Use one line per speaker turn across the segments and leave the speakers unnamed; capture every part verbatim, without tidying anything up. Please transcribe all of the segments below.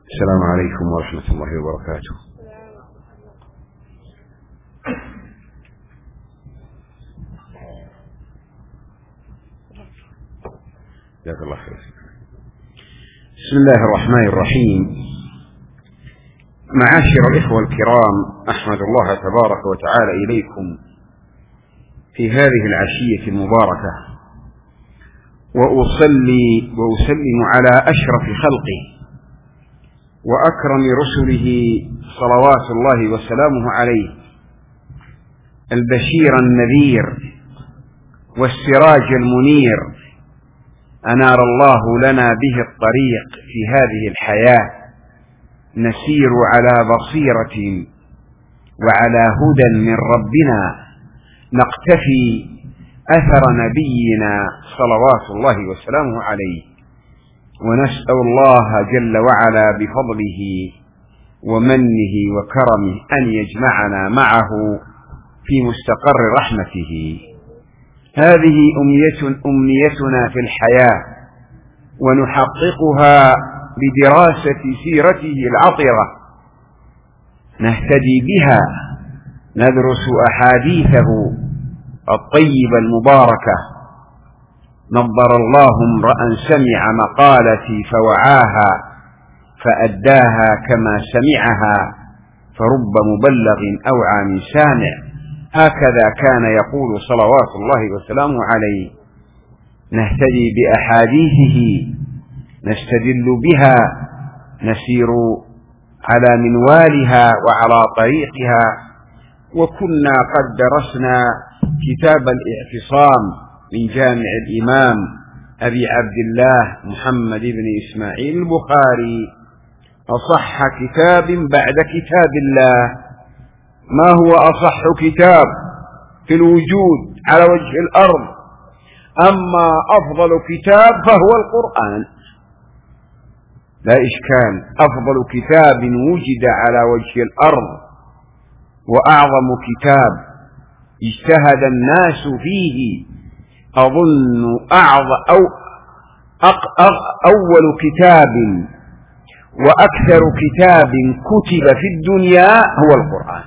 السلام عليكم ورحمة الله وبركاته. جزاك الله خير. بسم الله الرحمن الرحيم. معاشر الإخوة الكرام، أحمد الله تبارك وتعالى إليكم في هذه العشية المباركة، وأصلي وأسلم على أشرف خلقه وأكرم رسله صلوات الله وسلامه عليه، البشير النذير والسراج المنير، أنار الله لنا به الطريق في هذه الحياة، نسير على بصيرة وعلى هدى من ربنا، نقتفي أثر نبينا صلوات الله وسلامه عليه، ونسأل الله جل وعلا بفضله ومنه وكرمه أن يجمعنا معه في مستقر رحمته. هذه أمنية أمنيتنا في الحياة، ونحققها بدراسة سيرته العطرة، نهتدي بها، ندرس أحاديثه الطيبة المباركة. نضر الله امرأ سمع مقالتي فوعاها فأداها كما سمعها، فرب مبلغ أوعى من سامع. هكذا كان يقول صلوات الله وسلامه عليه. نهتدي بأحاديثه، نستدل بها، نسير على منوالها وعلى طريقها. وكنا قد درسنا كتاب الاعتصام من جامع الإمام أبي عبد الله محمد بن إسماعيل البخاري، أصح كتاب بعد كتاب الله. ما هو أصح كتاب في الوجود على وجه الأرض؟ أما أفضل كتاب فهو القرآن، لا إشكال. أفضل كتاب وجد على وجه الأرض وأعظم كتاب اجتهد الناس فيه، أظن أعظم أو أول كتاب وأكثر كتاب كتب في الدنيا هو القرآن.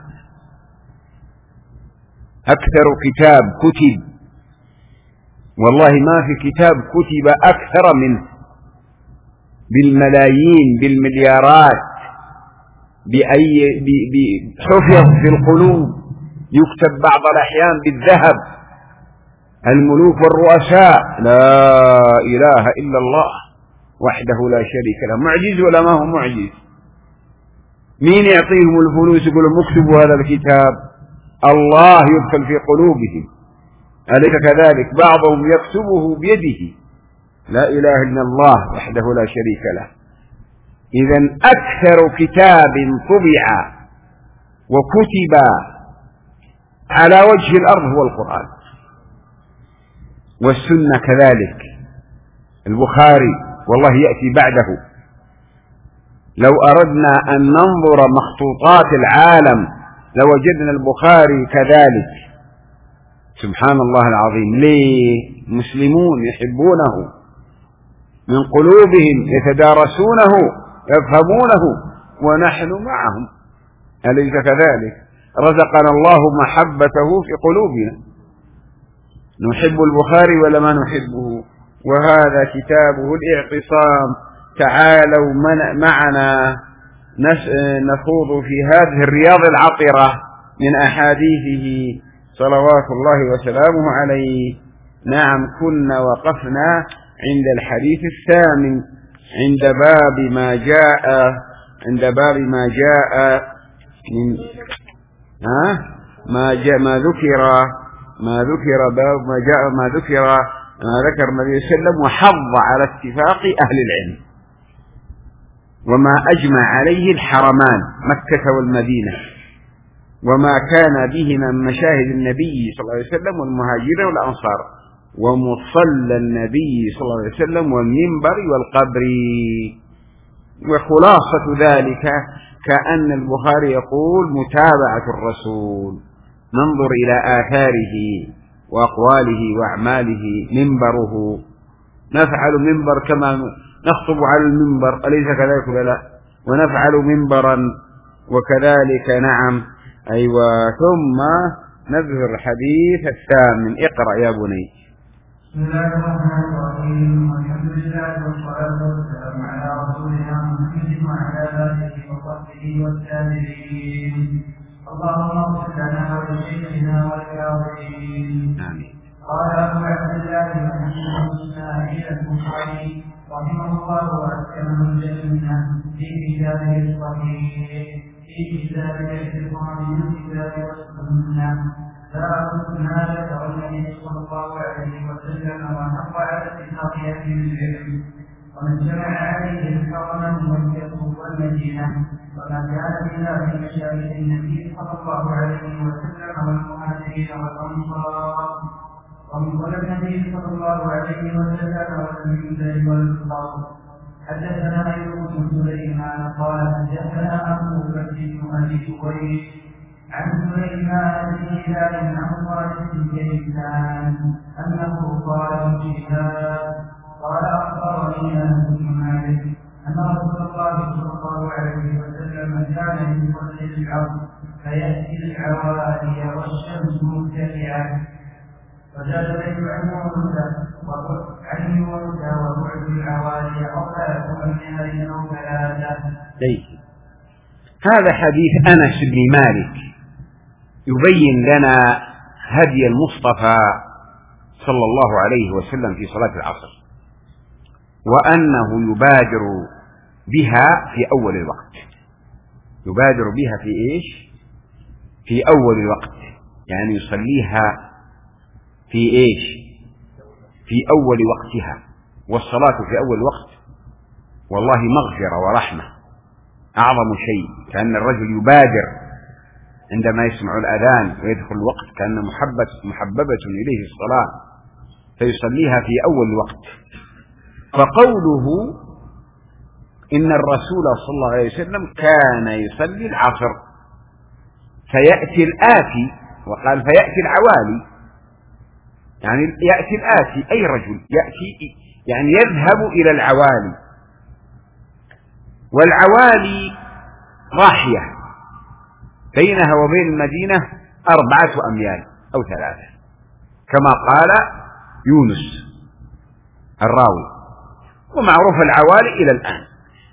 أكثر كتاب كتب، والله ما في كتاب كتب أكثر منه، بالملايين بالمليارات، بأي بحفظ في القلوب، يكتب بعض الأحيان بالذهب. الملوك والرؤساء، لا إله إلا الله وحده لا شريك له، معجز ولا ما هو معجز؟ مين يعطيهم الفلوس يقول لهم اكتبوا هذا الكتاب؟ الله يدخل في قلوبهم، أليس كذلك؟ بعضهم يكتبه بيده، لا إله إلا الله وحده لا شريك له. إذن أكثر كتاب طبع وكتب على وجه الأرض هو القرآن، والسنة كذلك. البخاري والله يأتي بعده. لو أردنا أن ننظر مخطوطات العالم لوجدنا البخاري كذلك. سبحان الله العظيم. ليه؟ مسلمون يحبونه من قلوبهم، يتدارسونه، يفهمونه، ونحن معهم، أليس كذلك؟ رزقنا الله محبته في قلوبنا. نحب البخاري ولا ما نحبه؟ وهذا كتابه الاعتصام. تعالوا من معنا نخوض في هذه الرياض العطرة من أحاديثه صلوات الله وسلامه عليه. نعم، كنا وقفنا عند الحديث الثامن، عند باب ما جاء عند باب ما جاء من ها ما جاء ما ذكر ما ذكر باب ما جاء ما ذكر ما ذكر النبي صلى الله عليه وسلم، وحض على اتفاق أهل العلم وما أجمع عليه الحرمان مكة والمدينة، وما كان بهما من مشاهد النبي صلى الله عليه وسلم والمهاجرين والأنصار، ومصلى النبي صلى الله عليه وسلم والمنبر والقبر. وخلاصة ذلك كأن البخاري يقول متابعة الرسول، ننظر إلى آثاره وأقواله وأعماله. منبره، نفعل منبر كما نخطب على المنبر، أليس كذلك ولا لا؟ ونفعل منبرا وكذلك نعم. أيوة. ثم نذكر الحديث الثامن. اقرأ يا بني.
بسم الله الرحمن الرحيم. والحمد لله والصلاة والسلام على رسولنا محمد وعلى آله وصحبه والتابعين. اللهم اغفر لنا ولشيخنا وللحاضرين.
آمين.
قال أبو عبد الله محمد بن إسماعيل البخاري رحمه الله وأسكنه الجنة في كتابه الصحيح في كتاب الاعتصام بالكتاب والسنة باب ما ذكر النبي صلى الله عليه وسلم وحق على اتفاق أهل العلم ومن جمع عليه الحرم والكفر والمدينة وما كان من ذلك مشابه النبي صلى الله عليه وسلم والمهاجرين والأنصار ومن قول النبي صلى الله عليه وسلم والمنزل والكفار. حدثنا أيوب بن سليمان قال حدثنا أبو بكر بن أبي قريش عن سليمان بن هلال عن خالد بن كيسان أنه قال في قال أخبرني أنس بن مالك أن رسول الله صلى الله عليه وسلم كان يصلي العصر فيأتي العوالي والشمس مرتفعة وزاد ذلك عن موسى عن موسى وبعد العوالي أربعة أميال أو ثلاثة.
هذا حديث أنس بن مالك يبين لنا هدي المصطفى صلى الله عليه وسلم في صلاة العصر، وأنه يبادر بها في أول الوقت. يبادر بها في إيش؟ في أول الوقت، يعني يصليها في إيش؟ في أول وقتها. والصلاة في أول وقت والله مغفرة ورحمة أعظم شيء، كأن الرجل يبادر عندما يسمع الأذان ويدخل الوقت كأن محبة محببة إليه الصلاة فيصليها في أول الوقت. فقوله إن الرسول صلى الله عليه وسلم كان يصلي العصر فيأتي الآتي، وقال فيأتي العوالي، يعني يأتي الآتي أي رجل يأتي يعني يذهب إلى العوالي، والعوالي ضاحية بينها وبين المدينة أربعة أميال أو ثلاثة كما قال يونس الراوي. ومعروف العوالي إلى الآن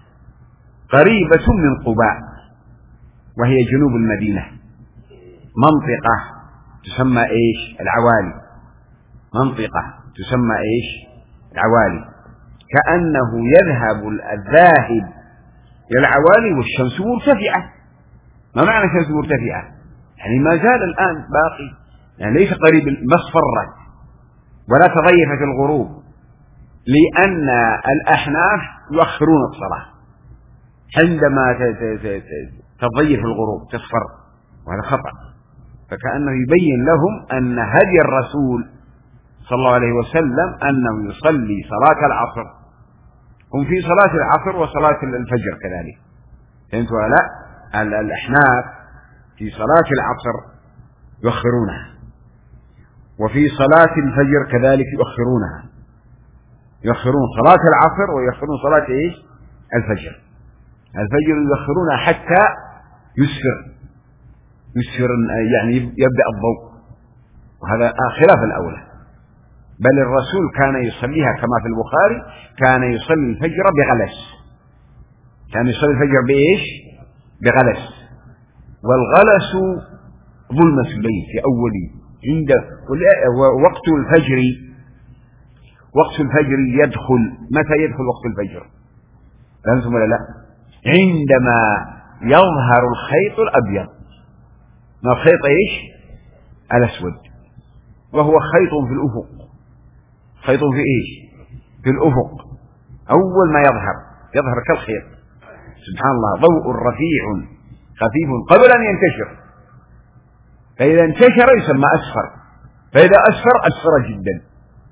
قريبة من قباء وهي جنوب المدينة، منطقة تسمى إيش؟ العوالي، منطقة تسمى إيش؟ العوالي. كأنه يذهب الذاهب إلى العوالي والشمس مرتفعة. ما معنى الشمس مرتفعة؟ يعني ما زال الآن باقي، يعني ليس قريب، ما اصفرت ولا تضيفت الغروب، لأن الأحناف يؤخرون الصلاة عندما تضيف الغروب تصفر، وهذا خطأ. فكأنه يبين لهم أن هدي الرسول صلى الله عليه وسلم أنه يصلي صلاة العصر، هم في صلاة العصر وصلاة الفجر كذلك، فهمت ولا لا؟ الأحناف في صلاة العصر يؤخرونها، وفي صلاة الفجر كذلك يؤخرونها، يؤخرون صلاة العصر ويؤخرون صلاة إيش؟ الفجر. الفجر يؤخرونها حتى يسفر يسفر يعني يبدأ الضوء، وهذا خلاف الأولى. بل الرسول كان يصليها كما في البخاري، كان يصلي الفجر بغلس، كان يصلي الفجر بإيش؟ بغلس. والغلس ظلمة الليل في أوله، عند وقت الفجر، وقت الفجر يدخل متى يدخل وقت الفجر؟ فهمتم ولا لا؟ عندما يظهر الخيط الأبيض، ما الخيط إيش؟ الأسود، وهو خيط في الأفق، خيط في إيش؟ في الأفق. أول ما يظهر يظهر كالخيط، سبحان الله، ضوء رفيع خفيف قبل أن ينتشر، فإذا انتشر يسمى أسفر، فإذا أسفر أسفر جدا.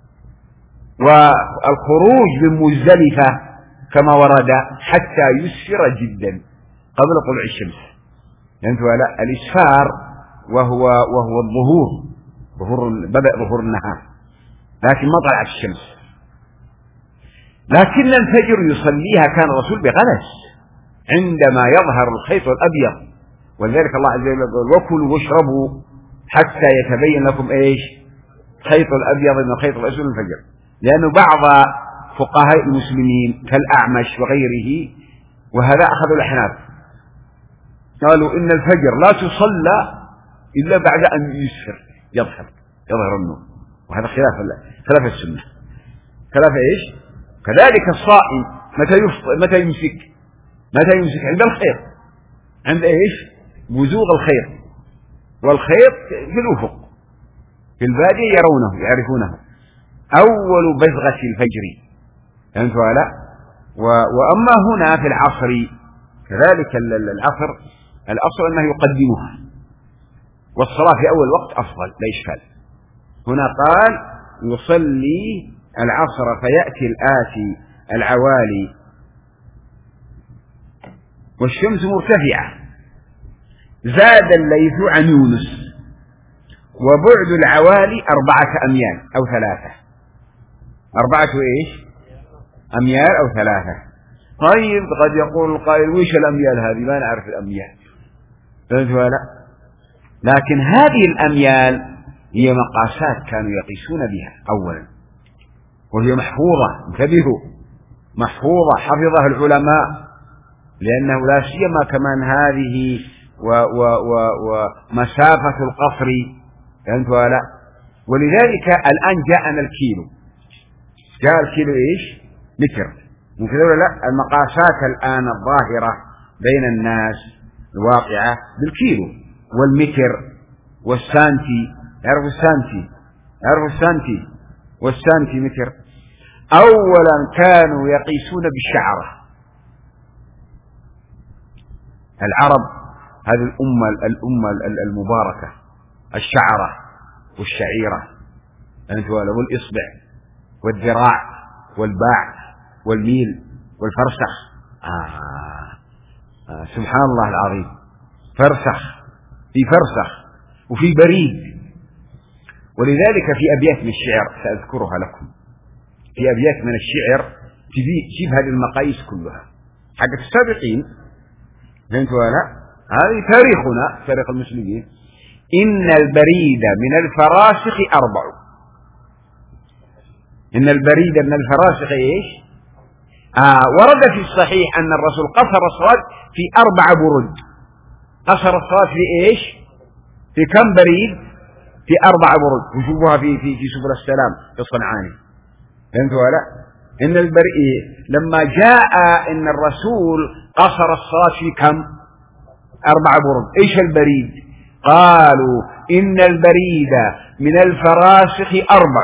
والخروج من مزدلفة كما ورد حتى يسفر جدا قبل طلوع الشمس، يعني لا الإسفار وهو وهو الظهور، ظهور بدأ ظهور النهار لكن ما طلعت الشمس. لكن الفجر يصليها كان الرسول بغلس، عندما يظهر الخيط الأبيض. ولذلك الله عز وجل يقول وكلوا واشربوا حتى يتبين لكم إيش خيط الأبيض من الخيط الأسود من الفجر. لأن بعض فقهاء المسلمين كالأعمش وغيره وهذا أخذوا الأحناف قالوا إن الفجر لا تصلى إلا بعد أن يسفر يظهر يظهر النور، وهذا خلاف خلاف السنة خلاف إيش. كذلك الصائم متى متى يمسك متى يمسك عند الخيط، عند إيش بزوغ الخيط، والخيط في الأفق في البادية يرونه يعرفونه أول بزغة الفجر، فهمت ولا؟ وأما هنا في العصر كذلك العصر الأصل أنه يقدمها، والصلاة في أول وقت أفضل لا إشكال. هنا قال يصلي العصر فيأتي الآتي العوالي والشمس مرتفعة. زاد الليث عن يونس وبعد العوالي أربعة أميال أو ثلاثة، أربعة إيش أميال أو ثلاثة. طيب قد يقول القائل ويش الأميال هذه؟ ما نعرف الأميال، فهمت ولا؟ لكن هذه الأميال هي مقاسات كانوا يقيسون بها أولا، وهي محفوظة، انتبهوا محفوظة حفظها العلماء، لأنه لا سيما كمان هذه ومسافة القصر، فهمت ولا؟ ولذلك الآن جاءنا الكيلو، جاء الكيلو إيش متر، من كذا ولا لا؟ المقاسات الآن الظاهرة بين الناس الواقعة بالكيلو والمتر والسانتي، يعرفوا السانتي يعرفوا السانتي والسانتي متر. أولا كانوا يقيسون بالشعرة، العرب هذه الأمة الأمة المباركة الشعرة والشعيرة أنت ولا، والإصبع والذراع والباع والميل والفرسخ. آه. آه. سبحان الله العظيم، فرسخ في فرسخ وفي بريد. ولذلك في أبيات من الشعر سأذكرها لكم، في أبيات من الشعر تجيب هذه المقاييس كلها حق السابقين، فهمت ولا؟ هذه تاريخنا تاريخ المسلمين. إن البريد من الفراسخ أربع، إن البريد من الفراسخ إيش؟ آه ورد في الصحيح أن الرسول قصر الصلاة في أربع برد. قصر الصلاة في إيش؟ في كم بريد؟ في أربع برد، وشوفوها في في في سبل السلام في الصنعاني، فهمت ولا؟ إن البريد لما جاء إن الرسول قصر الصلاة في كم؟ أربع برد. إيش البريد؟ قالوا إن البريد من الفراسخ أربع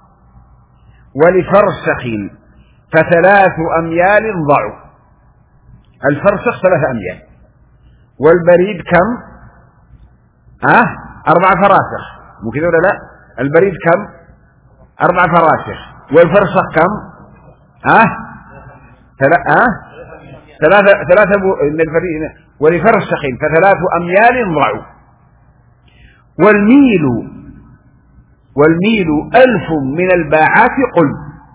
ولفرسخ فثلاث أميال ضعوا. الفرسخ ثلاث أميال والبريد كم؟ ها؟ أه؟ أربع فراسخ، مو كذا ولا لا؟ البريد كم؟ أربع فراسخ، والفرسخ كم؟ ها؟ أه؟ ثلاثة ثلاثة ثلاثة من البريد ولفرسخ فثلاث أميال ضعوا. والميل والميل ألف من الباعات قل،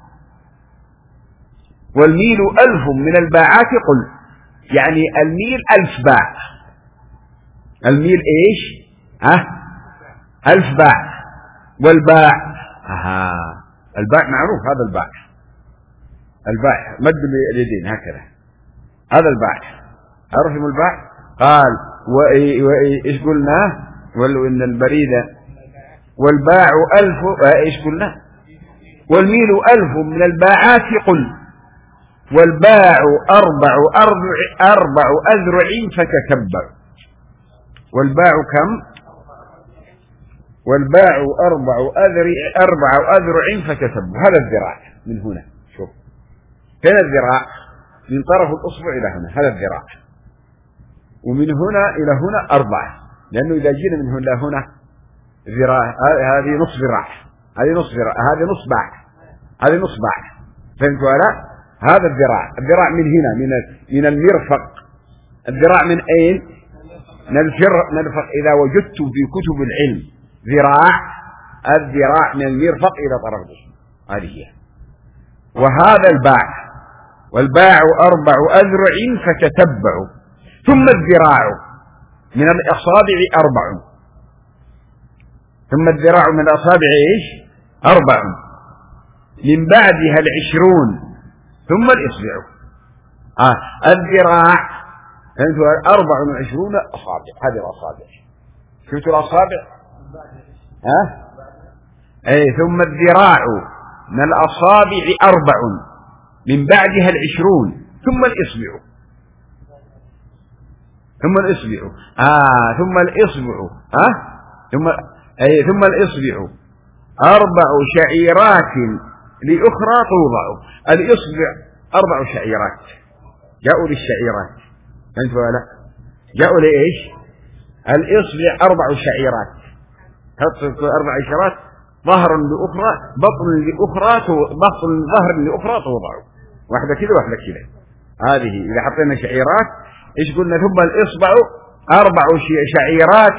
والميل ألف من الباعات قل، يعني الميل ألف باع. الميل إيش؟ ها؟ ألف باع. والباع ها الباع معروف، هذا الباع الباع مد اليدين هكذا، هذا الباع عرفوا الباع. قال وإيش قلنا؟ ولو إن البريدة والباع ألف إيش قلنا؟ والميل ألف من الباعات قل، والباع أربع أربع أربع أذرع فتتبع. والباع كم؟ والباع أربع أذرع أربع أذرع فتتبع. هذا الذراع من هنا، شوف هنا الذراع من طرف الأصبع إلى هنا، هذا الذراع، ومن هنا إلى هنا أربعة، لأنه إذا جينا من هنا إلى هنا ذراع، هذه نص ذراع، هذه نص ذراع، هذه نص باع، هذه نص باع، فهمت ولا؟ هذا الذراع، الذراع من هنا من من المرفق. الذراع من أين؟ من المرفق. إذا وجدتم في كتب العلم ذراع، الذراع من المرفق إلى طرف الأصبع، هذه هي. وهذا الباع والباع أربع أذرع فتتبعوا، ثم الذراع من الأصابع أربع، ثم الذراع من الأصابع إيش؟ أربع، من بعدها العشرون، ثم الإصبع. آه الذراع أربع وعشرون أصابع، هذه الأصابع، شفتوا الأصابع؟ ها؟ أه؟ أي ثم الذراع من الأصابع أربع، من بعدها العشرون، ثم الإصبع، ثم الإصبع آه ثم الإصبع ها أه؟ ثم أي ثم الإصبع أربع شعيرات لأخرى توضع. الإصبع أربع شعيرات، جاءوا للشعيرات، فهمت ولا لا؟ جاءوا لإيش؟ الإصبع أربع شعيرات، حط أربع شعيرات، ظهر لأخرى، بطن لأخرى، بطن ظهر لأخرى توضع، واحدة كذا واحدة كذا. هذه إذا حطينا شعيرات إيش قلنا؟ ثم الإصبع أربع شعيرات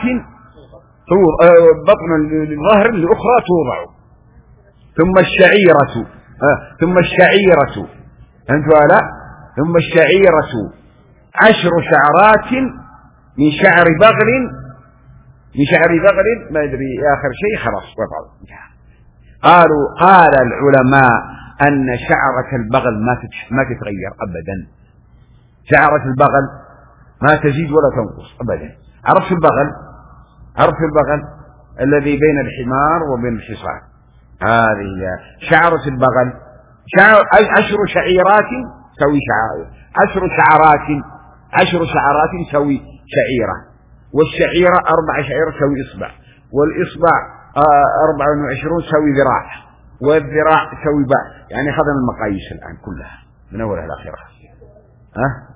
بطن لظهر لأخرى توضع. ثم الشعيرة آه. ثم الشعيرة أنت ولا؟ ثم الشعيرة عشر شعرات من شعر بغل، من شعر بغل ما أدري آخر شيء خلاص وضعوا. قالوا قال العلماء أن شعرة البغل ما ما تتغير أبدا، شعرة البغل ما تزيد ولا تنقص أبدا. عرفت البغل؟ عرفت البغل الذي بين الحمار وبين الحصان، هذه شعرة البغل. شعر عشر شعيرات تسوي شعائر، عشر شعرات عشر شعرات تسوي شعيرة، والشعيرة أربع شعيرة تسوي إصبع، والإصبع أربع وعشرون تسوي ذراع، والذراع تسوي باع. يعني خذنا المقاييس الآن كلها من أولها إلى آخرها. ها؟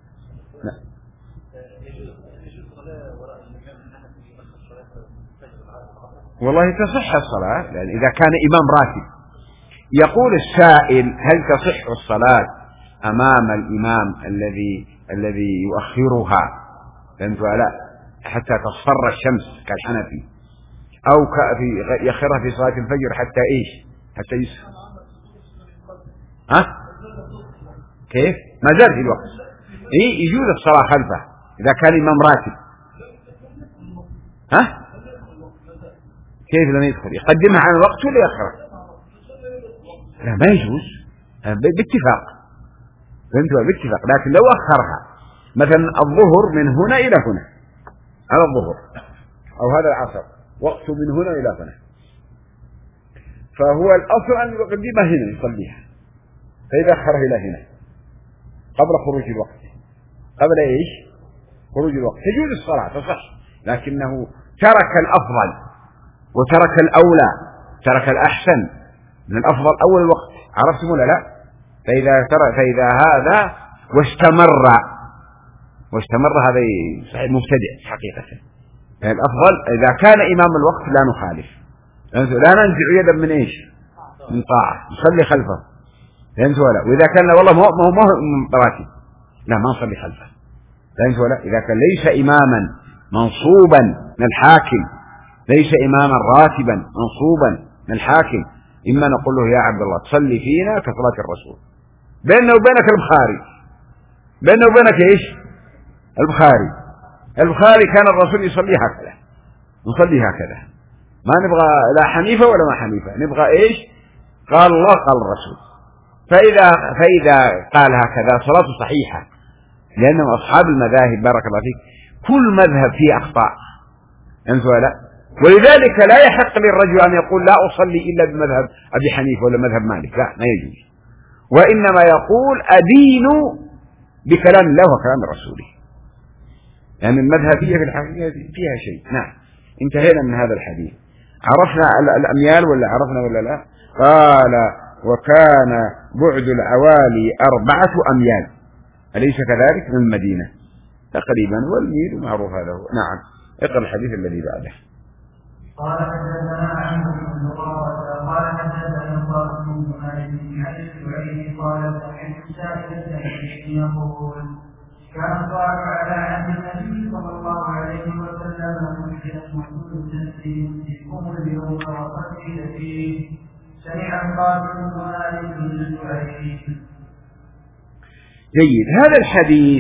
والله تصح الصلاة، يعني إذا كان إمام راتب. يقول السائل هل تصح الصلاة أمام الإمام الذي الذي يؤخرها، فهمت ولا لا، حتى تصفر الشمس كالحنفي، أو في يأخرها في صلاة الفجر حتى إيش؟ حتى يسر. ها؟ كيف؟ ما زال في الوقت. إيه يجوز الصلاة خلفه إذا كان إمام راتب. ها؟ كيف لم يدخل؟ يقدمها عن الوقت ولا يأخرها؟ لا ما يجوز باتفاق، فهمت باتفاق. لكن لو أخرها مثلا الظهر من هنا إلى هنا، على الظهر أو هذا العصر وقت من هنا إلى هنا، فهو الأصل أن يقدمها هنا يصليها، فإذا أخرها إلى هنا قبل خروج الوقت، قبل إيش؟ خروج الوقت، تجوز الصلاة تصح، لكنه ترك الأفضل وترك الأولى، ترك الأحسن. من الأفضل أول الوقت، عرفتم ولا لا؟ فإذا ترى فإذا هذا واستمر واستمر هذا صحيح مبتدع حقيقة. يعني الأفضل إذا كان إمام الوقت لا نخالف، لا ننزع يدا من إيش؟ من طاعة، نصلي خلفه، فهمت ولا؟ وإذا كان والله ما هو ما هو راتب لا ما نصلي خلفه، فهمت ولا؟ إذا كان ليس إماما منصوبا من الحاكم، ليس إماما راتبا منصوبا من الحاكم، إما نقول له يا عبد الله تصلي فينا كصلاة الرسول. بيننا وبينك البخاري، بيننا وبينك إيش؟ البخاري، البخاري كان الرسول يصلي هكذا، نصلي هكذا، ما نبغى لا حنيفة ولا ما حنيفة، نبغى إيش؟ قال الله قال الرسول. فإذا فإذا قال هكذا صلاته صحيحة، لأنهم أصحاب المذاهب بارك الله فيك كل مذهب فيه أخطاء، أنت ولا؟ ولذلك لا يحق للرجل أن يقول لا أصلي إلا بمذهب أبي حنيفة ولا مذهب مالك، لا ما يجوز، وإنما يقول أدين بكلام الله وكلام رسوله، يعني المذهبية في الحقيقة فيها شيء. نعم انتهينا من هذا الحديث. عرفنا الأميال ولا عرفنا ولا لا؟ قال وكان بعد العوالي أربعة أميال، أليس كذلك؟ من المدينة تقريبا، والميل معروف هذا هو. نعم اقرأ الحديث الذي بعده.
قال حدثنا عمرو بن قرة قال حدثنا القاسم بن مالك بن حديث العيد قال سمعت سائلا يقول كان الصلاة على عهد النبي صلى الله عليه وسلم منزلا محدودا في كل يوم وقتل فيه. سمع القاسم بن مالك بن العيد.
جيد. هذا الحديث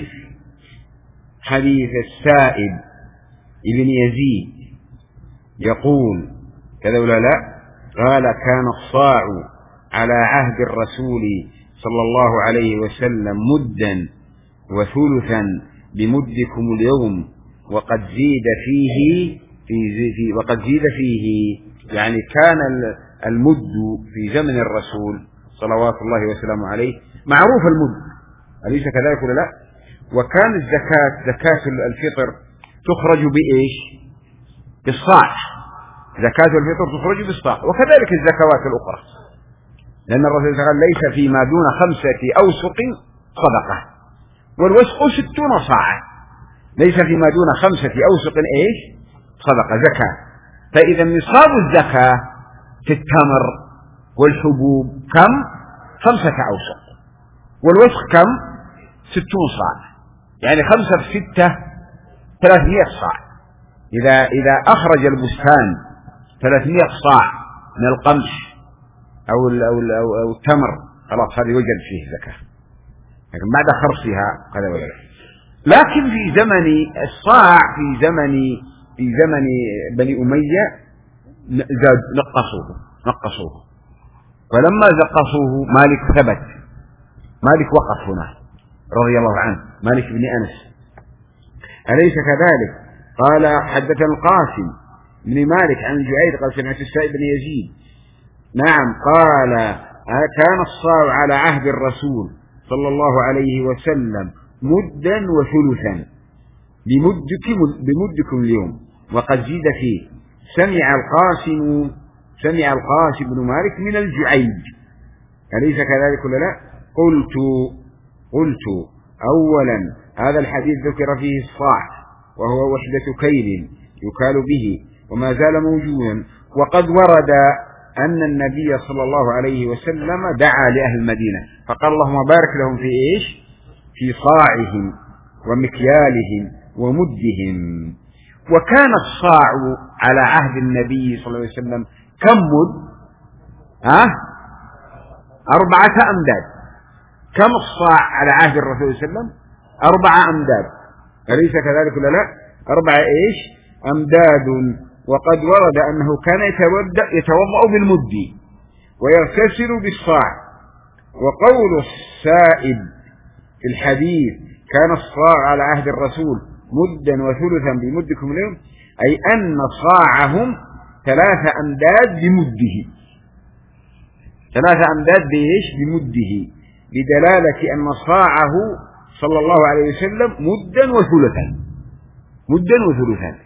حديث السائب ابن يزيد يقول كذا ولا لا؟ قال كان الصاع على عهد الرسول صلى الله عليه وسلم مدا وثلثا بمدكم اليوم وقد زيد فيه في, في وقد زيد فيه يعني كان المد في زمن الرسول صلوات الله وسلامه عليه معروف المد، أليس كذلك ولا لا؟ وكان الزكاة زكاة الفطر تخرج بإيش؟ بالصاع. زكاة الفطر تخرج بالصاع، وكذلك الزكوات الأخرى، لأن الرسول قال ليس فيما دون خمسة أوسق صدقة، والوسق ستون صاعا، ليس فيما دون خمسة أوسق إيش؟ صدقة زكاة. فإذا نصاب الزكاة في التمر والحبوب كم؟ خمسة أوسق، والوسق كم؟ ستون صاع، يعني خمسة في ستة ثلاثمائة صاع. إذا إذا أخرج البستان ثلاثمائة صاع من القمح أو ال أو ال أو, أو التمر خلاص هذا يوجد فيه زكاة، لكن بعد خرصها هذا ولا. لكن في زمن الصاع في زمن في زمن بني أمية زاد نقصوه نقصوه فلما نقصوه مالك ثبت، مالك وقف هنا رضي الله عنه، مالك بن أنس أليس كذلك؟ قال حدثنا القاسم بن مالك عن جعيد قال سمعت السائب بن يزيد نعم قال كان الصاع على عهد الرسول صلى الله عليه وسلم مدا وثلثا بمدكم بمدكم اليوم وقد زيد فيه. سمع القاسم سمع القاسم بن مالك من الجعيد أليس كذلك ولا لا؟ قلت قلت أولا هذا الحديث ذكر فيه الصاع وهو وحدة كيل يكال به وما زال موجودا، وقد ورد أن النبي صلى الله عليه وسلم دعا لأهل المدينة فقال اللهم بارك لهم في إيش؟ في صاعهم ومكيالهم ومدهم. وكان الصاع على عهد النبي صلى الله عليه وسلم كم مد؟ ها؟ أربعة أمداد. كم الصاع على عهد الرسول صلى الله عليه وسلم؟ أربعة أمداد، أليس كذلك ولا لا؟ أربعة إيش؟ أمداد. وقد ورد أنه كان يتوضأ بالمد ويغتسل بالصاع. وقول السائب في الحديث كان الصاع على عهد الرسول مدا وثلثا بمدكم اليوم أي أن صاعهم ثلاثة أمداد بمده، ثلاثة أمداد بإيش؟ بمده، بدلالة أن صاعه صلى الله عليه وسلم مدا وثلثا مدا وثلثا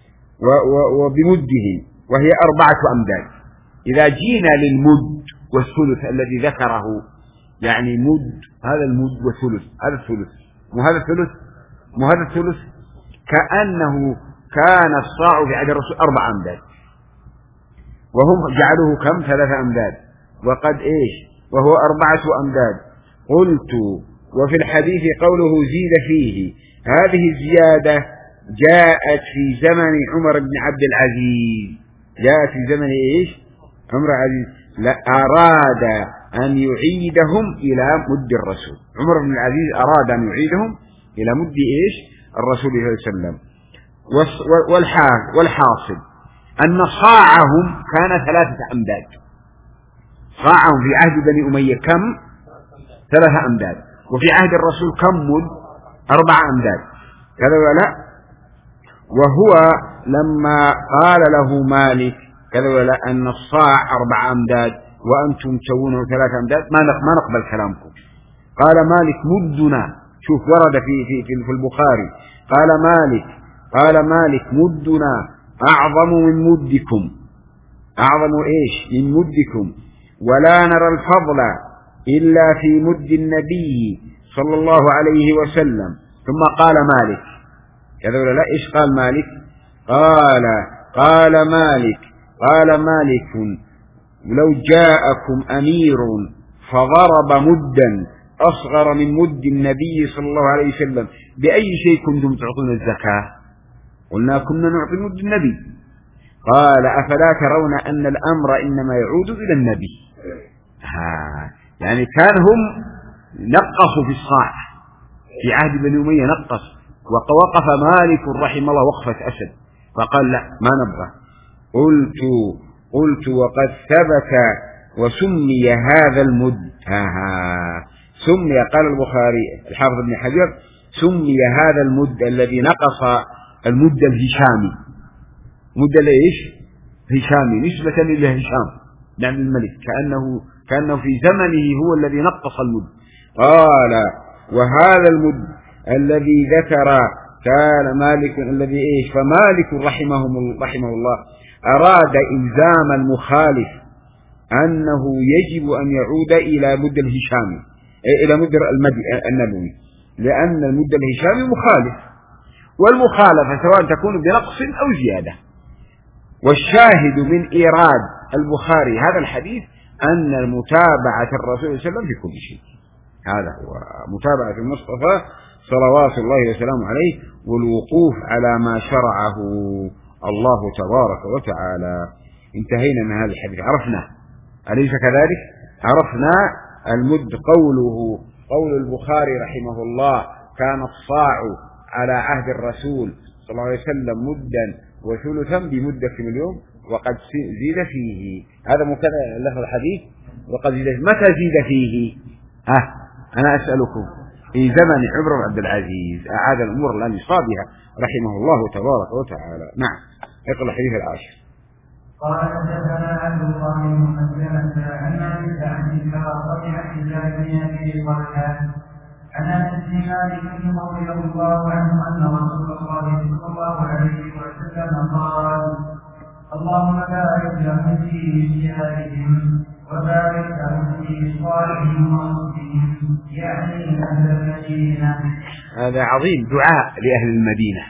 وبمده وهي أربعة أمداد. إذا جينا للمد والثلث الذي ذكره يعني مد هذا المد وثلث هذا الثلث مو هذا الثلث مو هذا الثلث كأنه كان الصاع في عهد الرسول أربع أمداد وهم جعلوه كم؟ ثلاثة أمداد وقد إيش؟ وهو أربعة أمداد. قلت وفي الحديث قوله زيد فيه هذه الزيادة جاءت في زمن عمر بن عبد العزيز، جاءت في زمن إيش؟ عمر العزيز لا أراد أن يعيدهم إلى مد الرسول. عمر بن العزيز أراد أن يعيدهم إلى مد إيش؟ الرسول صلى الله عليه وسلم. والحاصل أن صاعهم كان ثلاثة أمداد، صاعهم في عهد بني أمية كم؟ ثلاثة أمداد، وفي عهد الرسول كم مد؟ أربع أمداد كذا ولا؟ وهو لما قال له مالك كذا ولا أن الصاع أربع أمداد وأنتم تسوونه ثلاثة أمداد ما ما نقبل كلامكم. قال مالك مدنا، شوف ورد في في في البخاري قال مالك قال مالك مدنا أعظم من مدكم، أعظم إيش؟ من مدكم، ولا نرى الفضل إلا في مد النبي صلى الله عليه وسلم. ثم قال مالك كذا ولا لا؟ إيش قال مالك؟ قال قال مالك قال مالك لو جاءكم أمير فضرب مدا أصغر من مد النبي صلى الله عليه وسلم بأي شيء كنتم تعطون الزكاة؟ قلنا كنا نعطي مد النبي. قال أفلا ترون أن الأمر إنما يعود إلى النبي؟ ها يعني كان هم نقصوا في الصاع في عهد بني أمية نقص، ووقف مالك رحمه الله وقفة أسد فقال لا ما نبغى. قلت قلت وقد ثبت وسمي هذا المد ها ها سمي، قال البخاري الحافظ ابن حجر سمي هذا المد الذي نقص المد الهشامي، مد ليش هشامي نسبة إلى هشام نعم الملك، كأنه كأنه في زمنه هو الذي نقص المد. قال وهذا المد الذي ذكر كان مالك الذي ايش فمالك رحمه رحمه الله أراد إلزام المخالف أنه يجب أن يعود إلى مد الهشامي إلى مد النبوي، لأن المد الهشامي مخالف، والمخالفة سواء تكون بنقص أو زيادة. والشاهد من إيراد البخاري هذا الحديث أن المتابعة الرسول صلى الله عليه وسلم في كل شيء، هذا هو متابعة المصطفى صلوات الله وسلامه عليه، والوقوف على ما شرعه الله تبارك وتعالى. انتهينا من هذا الحديث، عرفنا أليس كذلك؟ عرفنا المد. قوله قول البخاري رحمه الله كان الصاع على عهد الرسول صلى الله عليه وسلم مدا وثلثا بمدة في اليوم وقد زيد فيه، هذا مكان لفظ الحديث وقد زيد. متى زيد فيه؟ ها أنا أسألكم في زمن عمر بن عبد العزيز أعاد الأمور الآن يصابها رحمه الله تبارك وتعالى. نعم اقرأ الحديث العاشر.
قال حدثنا عبد الله بن مسلمة عن مالك عن الحارث بن عبد الله بن أبي طلحة عن أنس بن مالك رضي الله عنه أن رسول الله صلى الله عليه وسلم قال اللهم بارك لهم في جهادهم وبارك لهم في صالحهم وصفهم، يعني أهل المدينة.
هذا عظيم دعاء لأهل المدينة،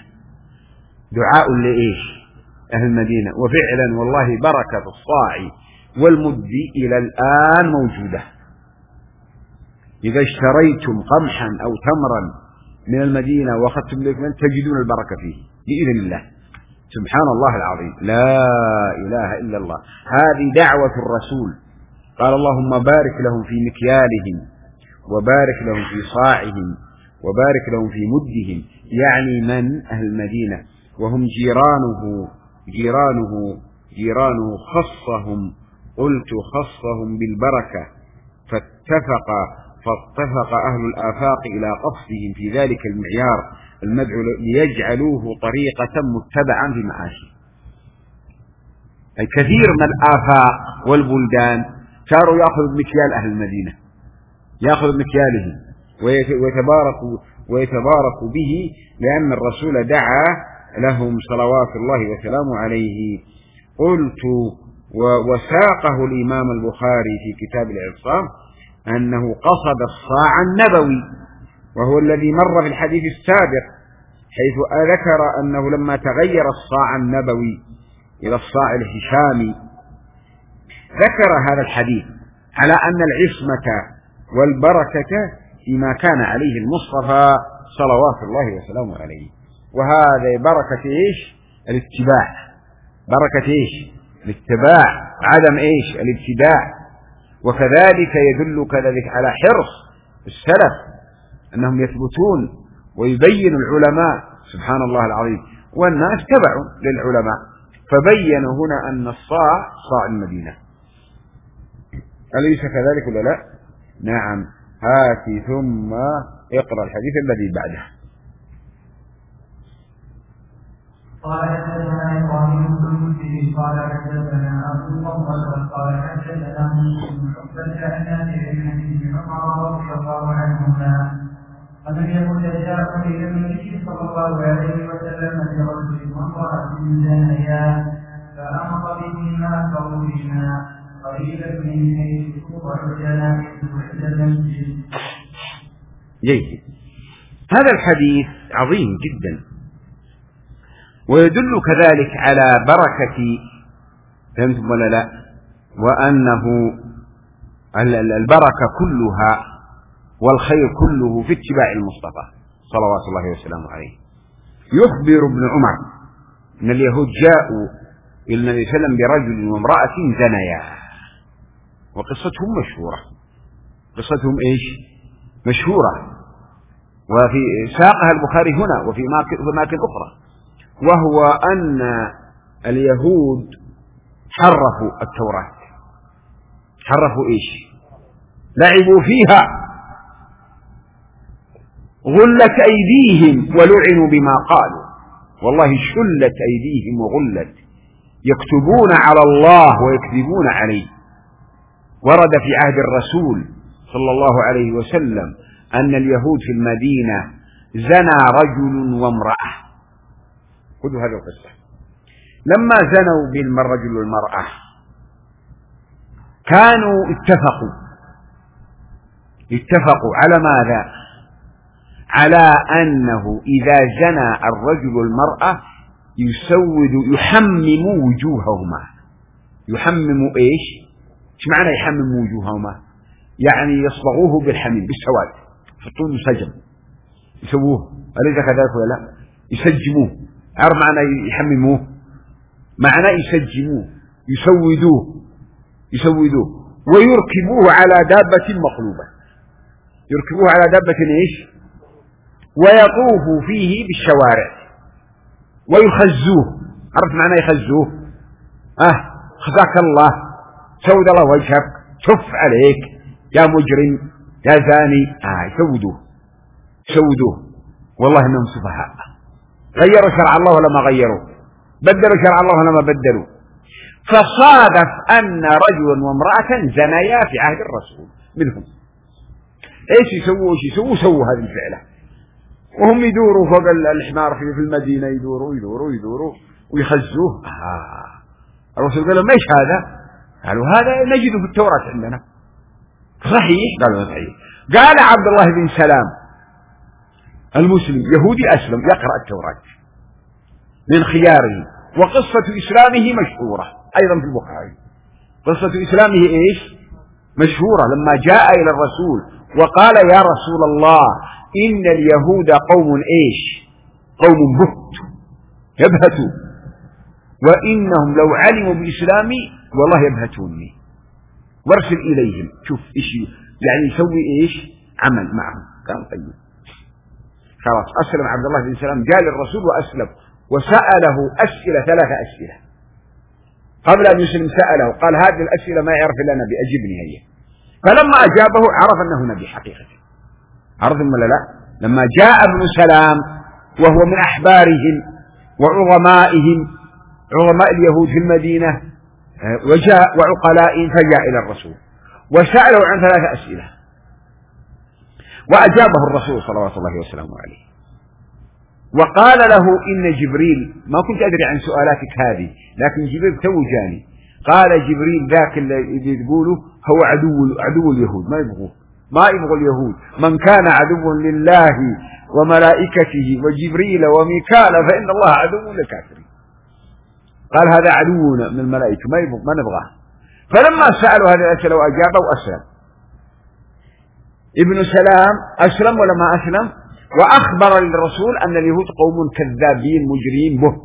دعاء لإيش؟ أهل المدينة. وفعلا والله بركة الصاع والمد إلى الآن موجودة. إذا اشتريتم قمحا أو تمرا من المدينة وأخذتم لكم تجدون البركة فيه بإذن الله. سبحان الله العظيم، لا إله إلا الله. هذه دعوة الرسول، قال اللهم بارك لهم في مكيالهم وبارك لهم في صاعهم وبارك لهم في مدهم، يعني من أهل المدينة وهم جيرانه جيرانه جيرانه خصهم، قلت خصهم بالبركة فاتفق فاتفق أهل الآفاق إلى قصدهم في ذلك المعيار المدعو ليجعلوه طريقة متبعا في معاشه. أي كثير من الآفاق والبلدان صاروا يأخذ مكيال أهل المدينة، يأخذ مكيالهم ويتبارك ويتبارك به، لأن الرسول دعا لهم صلوات الله وسلامه عليه. قلت وساقه الإمام البخاري في كتاب العصام أنه قصد الصاع النبوي، وهو الذي مر في الحديث السابق، حيث ذكر أنه لما تغير الصاع النبوي إلى الصاع الهشامي ذكر هذا الحديث على أن العصمة والبركة فيما كان عليه المصطفى صلوات الله وسلامه عليه. وهذا بركة إيش؟ الاتباع، بركة إيش؟ الاتباع، عدم إيش؟ الابتداع. وكذلك يدل كذلك على حرص السلف أنهم يثبتون ويبين العلماء، سبحان الله العظيم، والناس تبعوا للعلماء، فبينوا هنا أن الصاع صاع المدينة. أليس كذلك ولا لا؟ نعم. هاتي ثم اقرأ الحديث الذي بعده.
قال حدثنا إبراهيم بن مسلم قال حدثنا أبو الله قال حدثنا مسلم حبة عن نافع بن ابن عمر رضي الله عنهما أن اليهود جاءوا إلى النبي صلى الله عليه وسلم برجل وامرأة زانيا فأمر بهما فروجما قريبا من حيث توضع الجنائز عند المسجد.
جيد. هذا الحديث عظيم جدا، ويدل كذلك على بركة، فهمتم ولا لا؟ وأنه البركة كلها والخير كله في اتباع المصطفى صلوات الله وسلامه عليه. يخبر ابن عمر أن اليهود جاءوا إلى النبي صلى الله عليه وسلم برجل وامرأة زنيا، وقصتهم مشهورة، قصتهم إيش؟ مشهورة، وفي ساقها البخاري هنا وفي أماكن أخرى، وهو أن اليهود حرفوا التوراة. حرفوا إيش؟ لعبوا فيها، غلت أيديهم ولعنوا بما قالوا. والله شلت أيديهم وغلت، يكتبون على الله ويكذبون عليه. ورد في عهد الرسول صلى الله عليه وسلم أن اليهود في المدينة زنى رجل وامرأة. خذوا هذه القصة. لما زنوا بالرجل والمرأة كانوا اتفقوا اتفقوا على ماذا؟ على أنه إذا زنى الرجل والمرأة يسود يحمم وجوههما. يحمم إيش؟ إيش معنى يحمم وجوههما؟ يعني يصبغوه بالحميم بالسواد، يحطون سجم يسووه، أليس كذلك ولا لا؟ يسجموه. عرف معنى يحمموه؟ معنى يسجموه، يسودوه يسودوه ويركبوه على دابة مقلوبة. يركبوه على دابة إيش؟ ويطوف فيه بالشوارع ويخزوه. عرفت معنى يخزوه؟ اه خزاك الله، سود الله وجهك، شف عليك يا مجرم يا زاني. اه يسودوه يسودوه. والله انهم سفهاء، غيروا شرع الله ولا ما غيروا؟ بدلوا شرع الله ولا ما بدلوا؟ فصادف ان رجلا وامرأة زنيا في عهد الرسول منهم. ايش يسووا؟ ايش يسووا؟ سووا هذه الفعلة وهم يدوروا فوق الحمار في المدينة، يدوروا يدوروا يدوروا ويخزوه. آه. الرسول قال لهم ايش هذا؟ قالوا هذا نجده في التوراة عندنا. صحيح؟ قالوا صحيح. قال عبد الله بن سلام المسلم يهودي أسلم يقرأ التوراة من خياره، وقصة إسلامه مشهورة أيضا في البخاري. قصة إسلامه إيش؟ مشهورة. لما جاء إلى الرسول وقال يا رسول الله إن اليهود قوم إيش؟ قوم بهت يبهتوا، وإنهم لو علموا بإسلامي والله يبهتوني، وارسل إليهم. شوف إيش يعني يسوي إيش؟ عمل معهم. قال طيب خلاص. أسلم عبد الله بن سلام، جاء للرسول وأسلم وسأله أسئلة ثلاثة أسئلة قبل أن يسلم. سأله قال هذه الأسئلة ما يعرف إلا نبي، أجبني هي. فلما أجابه عرف أنه نبي حقيقة. عرفهم ولا لا؟ لما جاء ابن سلام وهو من أحبارهم وعظمائهم، عظماء اليهود في المدينة، وجاء وعقلائهم، فجاء إلى الرسول وسأله عن ثلاث أسئلة وأجابه الرسول صلوات الله وسلامه عليه. وقال له إن جبريل، ما كنت أدري عن سؤالاتك هذه لكن جبريل تو جاني، قال جبريل ذاك اللي تقوله هو عدو عدو اليهود، ما يبغوه ما يبغوا اليهود. من كان عدو لله وملائكته وجبريل وميكال فإن الله عدو للكافرين. قال هذا عدونا من الملائكة ما يبغى ما نبغاه. فلما سألوا هذه الأسئلة وأجابوا أسلم. ابن سلام أسلم ولا ما أسلم؟ وأخبر للرسول أن اليهود قوم كذابين مجرمين بهت.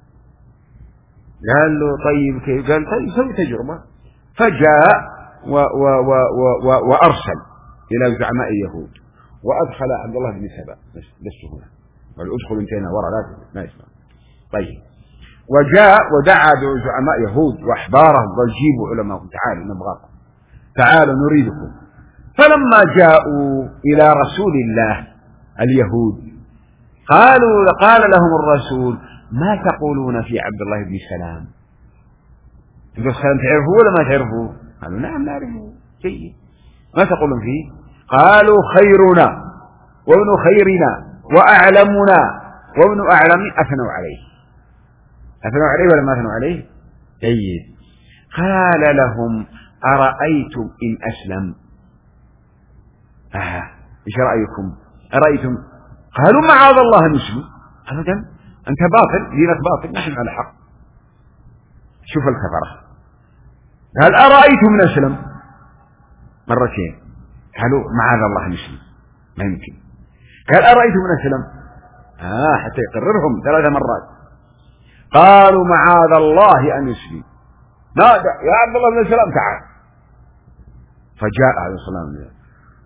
قال له طيب كيف؟ قال طيب سوي تجربة. فجاء و و و و و وأرسل إلى زعماء اليهود وأدخل عبد الله بن سبأ، لست هنا، قال ادخل انتهينا ورا لا ما يسمع. طيب وجاء ودعا زعماء يهود وأحبارهم قال جيبوا علماءكم، تعالوا نبغاكم، تعالوا نريدكم. فلما جاءوا إلى رسول الله اليهود قالوا قال لهم الرسول ما تقولون في عبد الله بن سلام؟ عبد الله بن سلام تعرفوه ولا ما تعرفوه؟ قالوا نعم نعرفه جيد. ما تقولون فيه؟ قالوا خيرنا وابن خيرنا وأعلمنا وابن أعلم. أثنوا عليه أثنوا عليه ولا ما أثنوا عليه؟ جيد. قال لهم أرأيتم إن أسلم؟ آه. إيش رأيكم؟ أرأيتم؟ قالوا معاذ الله نسلم. أبدا أنت باطل، دينك باطل، نحن على حق. شوف الكفرة. قال أرأيتم نسلم؟ مرتين. قالوا معاذ الله نسلم، ما يمكن. قال أرأيتم نسلم؟ آه حتى يقررهم ثلاث مرات. قالوا معاذ الله أن نسلم. نادى يا عبد الله بن سلام تعال. فجاء عليه الصلاة والسلام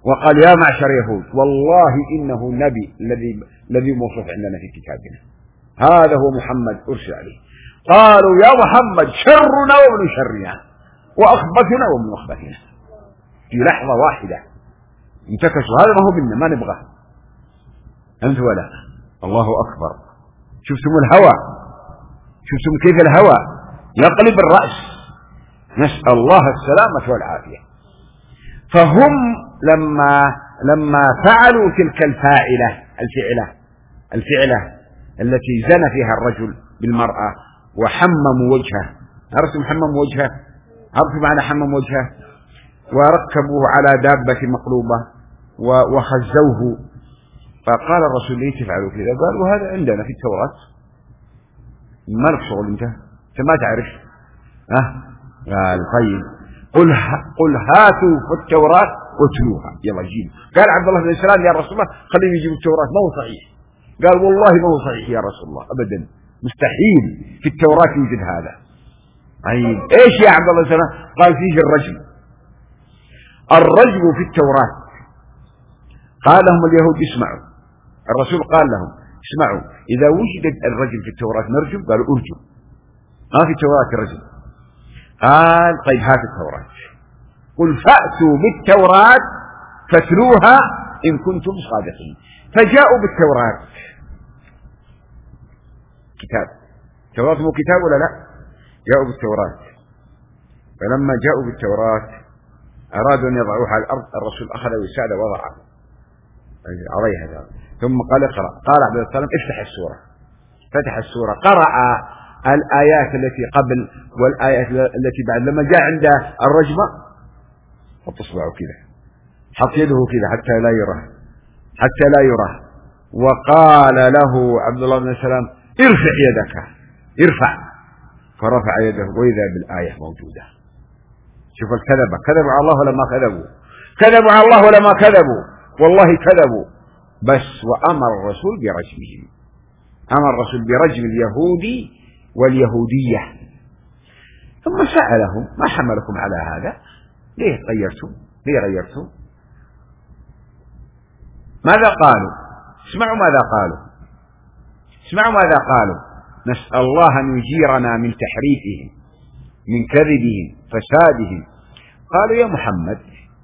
وقال يا معشر يهود والله إنه النبي الذي الذي موصوف عندنا في كتابنا، هذا هو محمد أرسل عليه. قالوا يا محمد شرنا وابن شرنا وأخبثنا وابن أخبثنا، في لحظة واحدة انتكسوا، هذا ما هو منا، ما نبغاه أنت ولا. الله أكبر. شفتم الهوى، شفتم كيف الهوى يقلب الرأس، نسأل الله السلامة والعافية. فهم لما لما فعلوا تلك الفاعلة الفعلة الفعلة التي زنى فيها الرجل بالمرأة وحمموا وجهه، عرفتم حمموا وجهه؟ عرفتم معنى حمم وجهه؟ وركبوه على دابة مقلوبة وخزوه. فقال الرسول ليه تفعلوا كذا؟ قالوا هذا عندنا في التوراة. ما لك شغل انت انت ما تعرف. ها قال طيب قل قل هاتوا في التوراة واتلوها، يلا جيبوا. قال عبد الله بن سلام يا رسول الله خليهم يجيبوا التوراة، ما هو صحيح. قال والله ما هو صحيح يا رسول الله ابدا، مستحيل في التوراة يوجد هذا. طيب ايش يا عبد الله بن سلام؟ قال فيه الرجم. الرجم في التوراة. قال لهم اليهود اسمعوا، الرسول قال لهم اسمعوا إذا وجدت الرجم في التوراة نرجم؟ قالوا ارجم، ما في التوراة الرجم. قال طيب هات التوراة، قل فأتوا بالتوراة فاتلوها إن كنتم صادقين. فجاءوا بالتوراة، كتاب التوراة مو كتاب ولا لا؟ جاءوا بالتوراة. فلما جاءوا بالتوراة أرادوا أن يضعوها على الأرض، الرسول أخذ وسادة وضعه عليها ذلك. ثم قال اقرأ. قال عبد الله السلام افتح السورة، فتح السورة، قرأ الآيات التي قبل والآيات التي بعد. لما جاء عند الرجمة حط اصبعه كذا، حط يده كذا حتى لا يرى، حتى لا يرى. وقال له عبد الله بن سلام ارفع يدك، ارفع. فرفع يده وإذا بالآية موجودة. شوف الكذبة، كذبوا على الله ولا ما كذبوا؟ كذبوا على الله ولا ما كذبوا؟ والله كذبوا. بس وأمر الرسول برجمهم، أمر الرسول برجم اليهودي واليهودية. ثم سألهم ما حملكم على هذا؟ ليه غيرتم؟ ليه غيرتم؟ ماذا قالوا؟ اسمعوا ماذا قالوا، اسمعوا ماذا قالوا. نسأل الله أن يجيرنا من تحريفهم، من كذبهم، فسادهم. قالوا يا محمد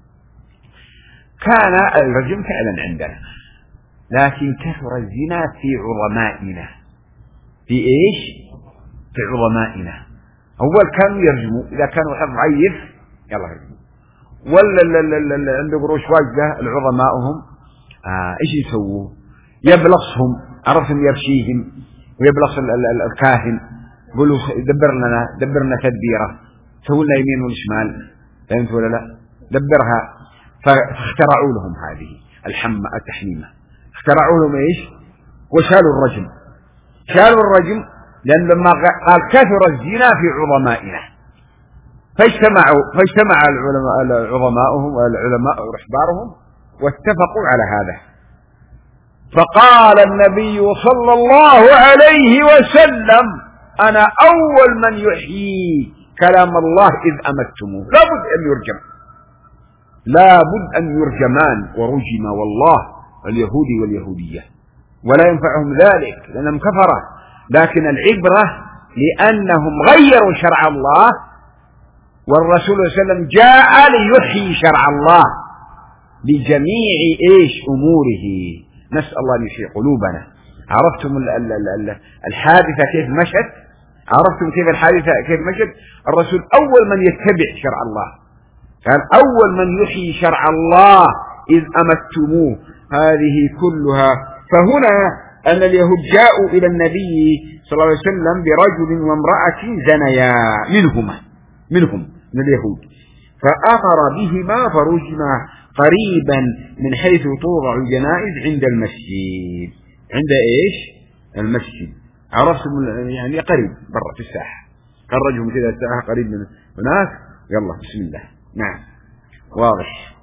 كان الرجم فعلا عندنا، لكن كثر الزنا في عظمائنا. في ايش؟ في عظمائنا. اول كانوا يرجموا اذا كان واحد ضعيف يلا يرجموا، ولا عنده قروش واجده العظمائهم آه ايش يسووا؟ يبلصهم، عرفهم، يرشيهم ويبلص الكاهن، يقولوا دبر لنا دبر لنا تدبيره، سووا لنا يمين وشمال، فهمت ولا لا؟ دبرها. فاخترعوا لهم هذه الحمى التحميمه، اخترعوا لهم ايش؟ وشالوا الرجم، شالوا الرجم لأن لما قال كثر الزنا في عظمائنا، فاجتمعوا فاجتمع العلماء عظماؤهم والعلماء واحبارهم واتفقوا على هذا. فقال النبي صلى الله عليه وسلم أنا أول من يحيي كلام الله إذ أمتموه، لا بد أن يرجم، لا بد أن يرجمان ورجم والله اليهودي واليهودية، ولا ينفعهم ذلك لأنهم كفرة. لكن العبرة لأنهم غيروا شرع الله، والرسول صلى الله عليه وسلم جاء ليحيي شرع الله بجميع إيش أموره. نسأل الله أن يحيي قلوبنا. عرفتم الحادثة كيف مشت؟ عرفتم كيف الحادثة كيف مشت؟ الرسول أول من يتبع شرع الله، كان أول من يحيي شرع الله إذ أمتموه. هذه كلها. فهنا أن اليهود جاءوا إلى النبي صلى الله عليه وسلم برجل وامرأة زنيا منهما منهم من اليهود، فأمر بهما فرجما قريبا من حيث توضع الجنائز عند المسجد. عند إيش؟ المسجد. عرفتم يعني قريب برا في الساحة، خرجهم كذا الساحة قريب من هناك، يلا بسم الله. نعم واضح.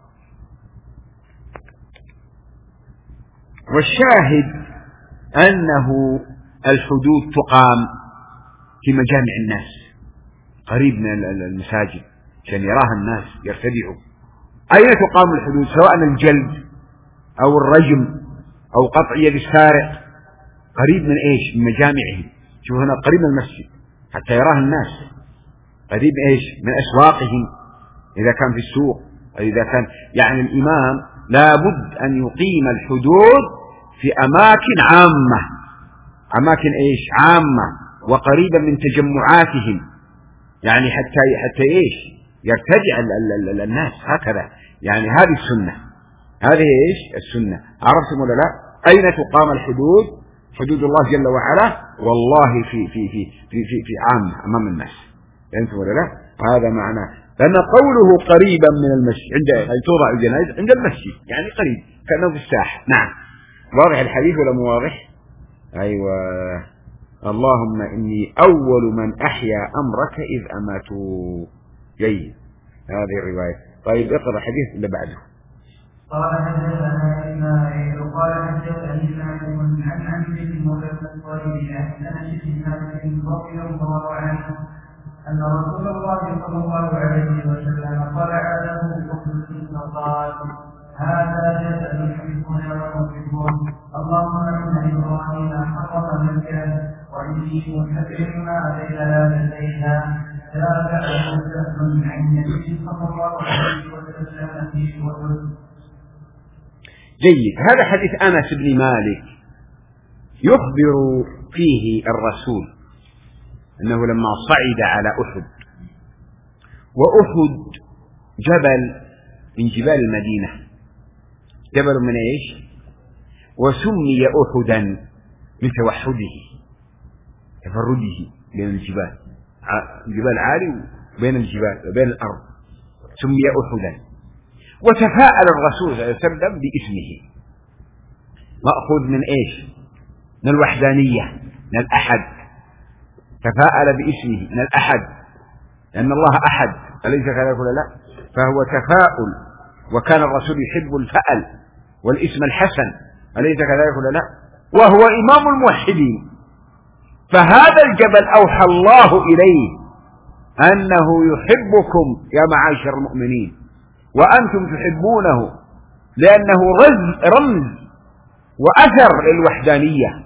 والشاهد أنه الحدود تقام في مجامع الناس قريب من المساجد عشان يراها الناس يرتدعوا. أين تقام الحدود؟ سواء الجلد أو الرجم أو قطع يد السارق، قريب من إيش؟ من مجامعهم. شوف هنا قريب من المسجد حتى يراه الناس، قريب إيش؟ من أسواقهم إذا كان في السوق، إذا كان يعني الإمام لابد أن يقيم الحدود في أماكن عامة، أماكن إيش؟ عامة وقريبا من تجمعاتهم، يعني حتى حتى إيش؟ يرتجع ال ال ال الناس هكذا. يعني هذه السنة، هذه إيش؟ السنة. عرفتم ولا لا؟ أين تقام الحدود؟ حدود الله جل وعلا والله في في في في في, في عامة أمام الناس. فهمتم ولا لا؟ هذا معناه، لأن قوله قريبا من المسجد عند توضع الجنائز عند المسجد يعني قريب كأنه في الساحة. نعم، واضح الحديث ولا مو واضح؟ أيوة. اللهم إني أول من أحيا أمرك إذ أماتوا. جيد، هذه الرواية. طيب اقرأ الحديث اللي بعده.
قال حدثنا إسماعيل قال حدثني مالك عن عمرو بن مغفل عن أنس بن مالك رضي الله عنه أن رسول الله صلى الله عليه وسلم طلع له أحد فقال: هذا جسد يحبنا ونحبه، اللهم إن إبراهيم حرم مكة وإني محرم ما بين هذا الليلة. تابعه سهل عن النبي صلى الله عليه وسلم في أحد.
جيد. هذا حديث أنس بن مالك يخبر فيه الرسول أنه لما صعد على أحد، وأحد جبل من جبال المدينة، جبل من إيش؟ وسمي أحدا من توحده، تفرده بين الجبال، الجبال عالي وبين الجبال وبين الأرض، سمي أحدا. وتفاءل الرسول صلى الله عليه وسلم باسمه، مأخوذ من إيش؟ من الوحدانية، من الأحد. تفاءل باسمه من الأحد، لأن الله أحد أليس كذلك ولا لا؟ فهو تفاؤل، وكان الرسول يحب الفأل والاسم الحسن أليس كذلك ولا لا؟ وهو إمام الموحدين. فهذا الجبل أوحى الله إليه أنه يحبكم يا معاشر المؤمنين وأنتم تحبونه، لأنه رمز وأثر للوحدانية.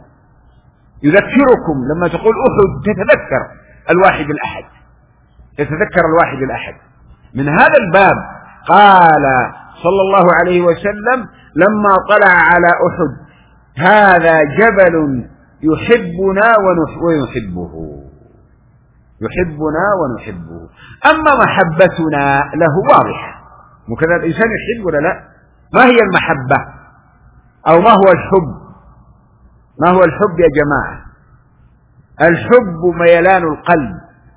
يذكركم لما تقول أحد تتذكر الواحد الأحد، يتذكر الواحد الأحد. من هذا الباب قال صلى الله عليه وسلم لما طلع على أحد: هذا جبل يحبنا ونحبه، يحبنا ونحبه. أما محبتنا له واضحة، وكذا الإنسان يحب ولا لا؟ ما هي المحبة أو ما هو الحب؟ ما هو الحب يا جماعة؟ الحب ميلان القلب،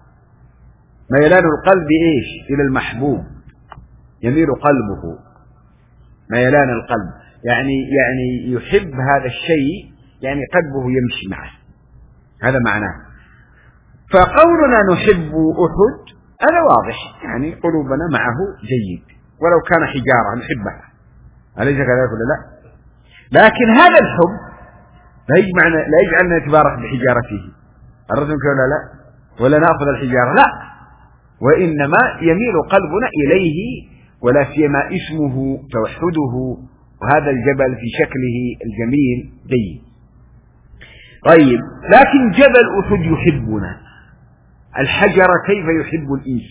ميلان القلب إيش؟ إلى المحبوب، يميل قلبه ميلان القلب، يعني يعني يحب هذا الشيء، يعني قلبه يمشي معه، هذا معناه. فقولنا نحب أحد هذا واضح، يعني قلوبنا معه جيد، ولو كان حجارة نحبها أليس كذلك ولا لا؟ لكن هذا الحب لا يجمعنا، لا يجعلنا نتبارك بحجارته، الرجل ولا لا؟ ولا نأخذ الحجارة، لا، وإنما يميل قلبنا إليه، ولا سيما اسمه توحده، وهذا الجبل في شكله الجميل جيد. طيب، لكن جبل أحد يحبنا، الحجر كيف يحب الإنس؟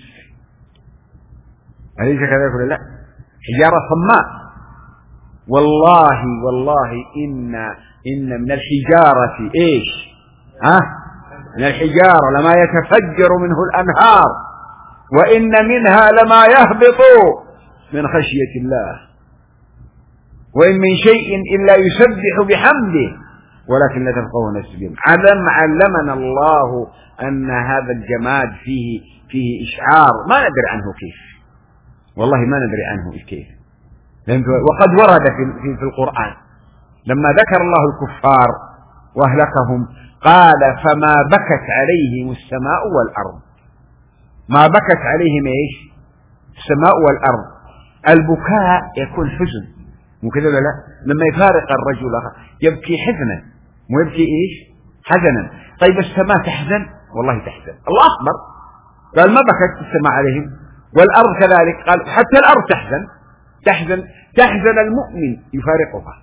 أليس كذلك ولا لا؟ حجارة صماء. والله والله إن إن من الحجارة إيش؟ ها؟ من الحجارة لما يتفجر منه الأنهار، وإن منها لما يهبط من خشية الله، وإن من شيء إلا يسبح بحمده ولكن لا تفقهون تسبيحه. علم علمنا الله أن هذا الجماد فيه فيه إشعار ما ندري عنه كيف، والله ما ندري عنه كيف. وقد ورد في, في, في القرآن لما ذكر الله الكفار وأهلكهم قال: فما بكت عليهم السماء والأرض. ما بكت عليهم إيش؟ السماء والأرض. البكاء يكون حزن، مو كذا ولا لا؟ لما يفارق الرجل يبكي حزنا، مو يبكي إيش؟ حزنا. طيب السماء تحزن؟ والله تحزن. الله أكبر، قال ما بكت السماء عليهم، والأرض كذلك، قال حتى الأرض تحزن. تحزن تحزن المؤمن يفارقها،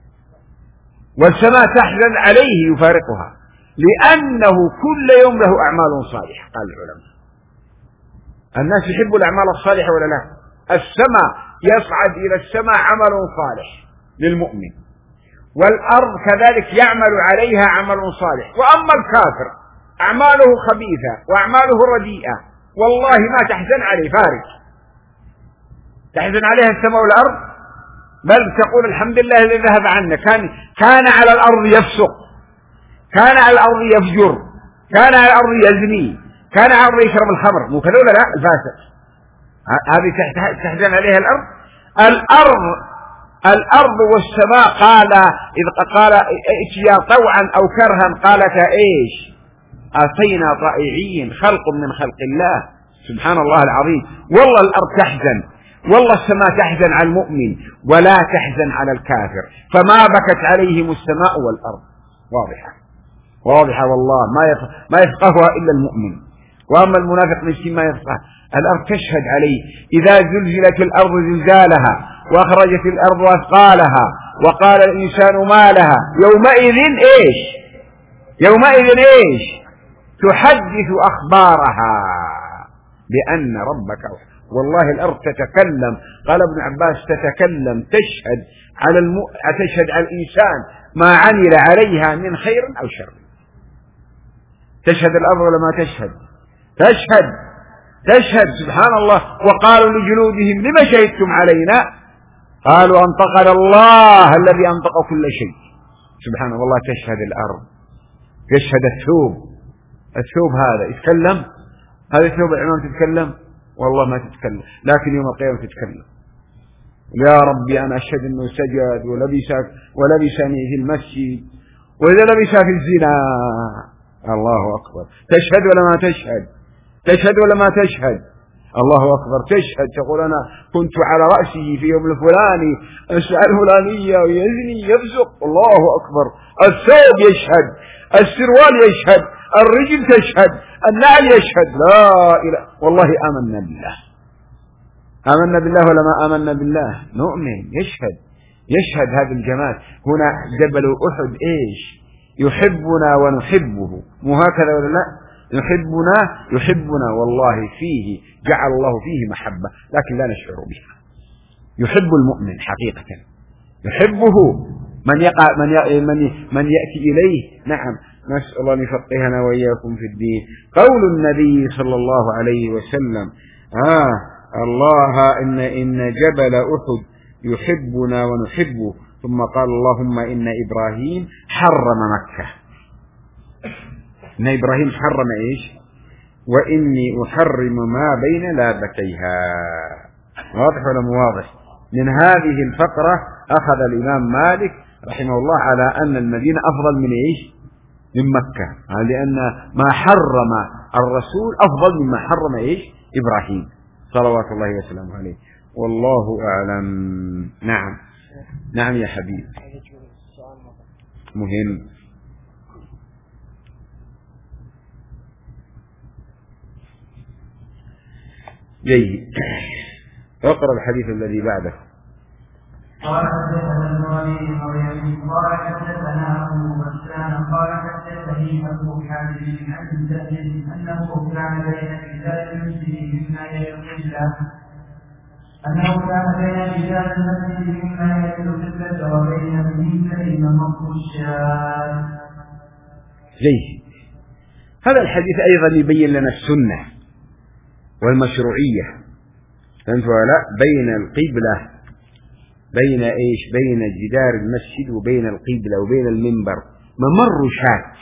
والسماء تحزن عليه يفارقها، لأنه كل يوم له أعمال صالحة. قال العلماء الناس يحبوا الأعمال الصالحة ولا لا؟ السماء يصعد إلى السماء عمل صالح للمؤمن، والأرض كذلك يعمل عليها عمل صالح. وأما الكافر أعماله خبيثة وأعماله رديئة والله ما تحزن عليه، فارق تحزن عليها السماء والأرض، بل تقول الحمد لله الذي ذهب عنا. كان كان على الأرض يفسق، كان على الأرض يفجر، كان على الأرض يزني، كان على الأرض يشرب الخمر، مو كذا ولا لا؟ الفاسق هذه تحزن عليها الأرض. الأرض الأرض والسماء قال إذ قال ائتيا طوعا أو كرها قالتا إيش؟ أتينا طائعين، خلق من خلق الله سبحان الله العظيم. والله الأرض تحزن، والله السماء تحزن على المؤمن ولا تحزن على الكافر، فما بكت عليهم السماء والأرض. واضحة واضحة والله ما ما يفقهها إلا المؤمن، وأما المنافق مسكين ما يفقه. الأرض تشهد عليه إذا زلزلت الأرض زلزالها وأخرجت الأرض أثقالها وقال الإنسان ما لها يومئذ إيش؟ يومئذ إيش؟ تحدث أخبارها بأن ربك أوحى. والله الأرض تتكلم، قال ابن عباس تتكلم، تشهد على الم... تشهد على الإنسان ما عمل عليها من خير أو شر. تشهد الأرض ولا ما تشهد؟ تشهد تشهد سبحان الله. وقالوا لجلودهم لما شهدتم علينا؟ قالوا أنطقنا الله الذي أنطق كل شيء. سبحان الله. تشهد الأرض، يشهد الثوب، الثوب هذا يتكلم، هذا الثوب العمام تتكلم؟ والله ما تتكلم، لكن يوم القيامة تتكلم. يا ربي أنا أشهد أنه سجد ولبس ولبسني في المسجد وإذا لبس في الزنا. الله أكبر. تشهد ولا ما تشهد؟ تشهد ولا ما تشهد؟ الله أكبر. تشهد، تقول أنا كنت على رأسه في يوم الفلاني الساعة الفلانية ويزني يفسق. الله أكبر. الثوب يشهد، السروال يشهد، الرجل تشهد، النعل يشهد. لا إله. والله آمنا بالله، آمنا بالله ولا ما آمنا بالله؟ نؤمن. يشهد يشهد هذا الجمال. هنا جبل أحد إيش؟ يحبنا ونحبه، مو هكذا ولا لا؟ يحبنا يحبنا والله فيه جعل الله فيه محبة لكن لا نشعر بها. يحب المؤمن حقيقة، يحبه من يقع من من من يأتي إليه. نعم، نسأل الله أن يفقهنا وإياكم في الدين. قول النبي صلى الله عليه وسلم آه الله إن إن جبل أحد يحبنا ونحبه، ثم قال اللهم إن إبراهيم حرم مكة. إن إبراهيم حرم إيش؟ وإني أحرم ما بين لابتيها. واضح ولا مو واضح؟ من هذه الفقرة أخذ الإمام مالك رحمه الله على أن المدينة أفضل من إيش؟ من مكة، لأن ما حرم الرسول أفضل مما حرم إيش؟ إبراهيم صلوات الله وسلامه عليه. والله أعلم. نعم نعم يا حبيب. مهم. جيد. اقرأ الحديث الذي بعده.
قال حدثنا الوليد مريم قال حدثنا أبو غسان قال حدثني أبو حازم عن زيد أنه كان بين رجال المسجد مما يلقى أنه كان بين رجال المسجد مما يلقى وبين المنكر ومقر الشاذ.
جيد. هذا الحديث أيضا يبين لنا السنة والمشروعية، فهمت ولا؟ بين القبلة، بين إيش؟ بين جدار المسجد وبين القبلة وبين المنبر ممر شاة.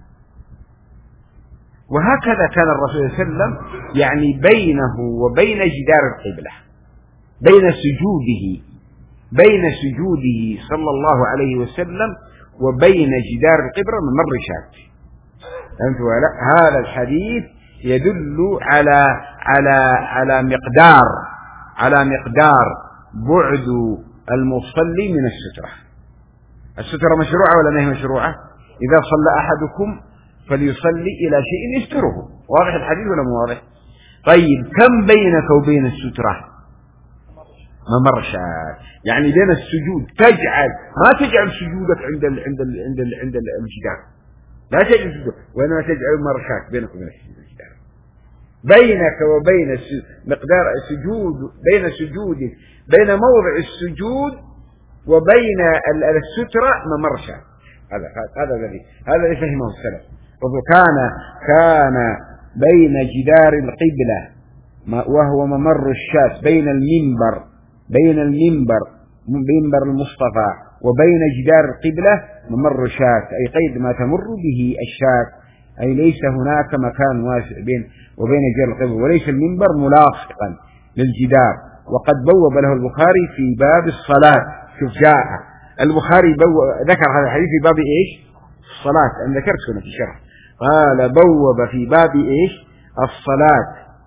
وهكذا كان الرسول صلى الله عليه وسلم يعني بينه وبين جدار القبلة، بين سجوده بين سجوده صلى الله عليه وسلم وبين جدار القبلة ممر شاة. فهمت ولا؟ هذا الحديث يدل على على على مقدار على مقدار بعد المصلي من السترة. السترة مشروعة ولا ما هي مشروعة؟ إذا صلى أحدكم فليصلي إلى شيء يستره. واضح الحديث ولا مو واضح؟ طيب كم بينك وبين السترة؟ ممرشات، يعني بين السجود تجعل ما تجعل سجودك عند ال عند ال عند ال عند الجدار، لا تجعل سجود، وإنما تجعل مرشات بينك وبين الجدار، بينك وبين مقدار السجود، بين سجودك، بين موضع السجود وبين السترة ممرشات. هذا هذا الذي هذا الذي فهمه السلف. وكان كان بين جدار القبلة وهو ممر الشاة بين المنبر بين المنبر منبر المصطفى وبين جدار القبلة ممر شاة، أي قيد ما تمر به الشاة، أي ليس هناك مكان واسع بين وبين جدار القبلة، وليس المنبر ملاصقا للجدار. وقد بوب له البخاري في باب الصلاة. شوف جاء البخاري ذكر هذا الحديث في باب إيش؟ الصلاة. أنا ذكرت هنا في الشرح قال بوب في باب إيش؟ الصلاة،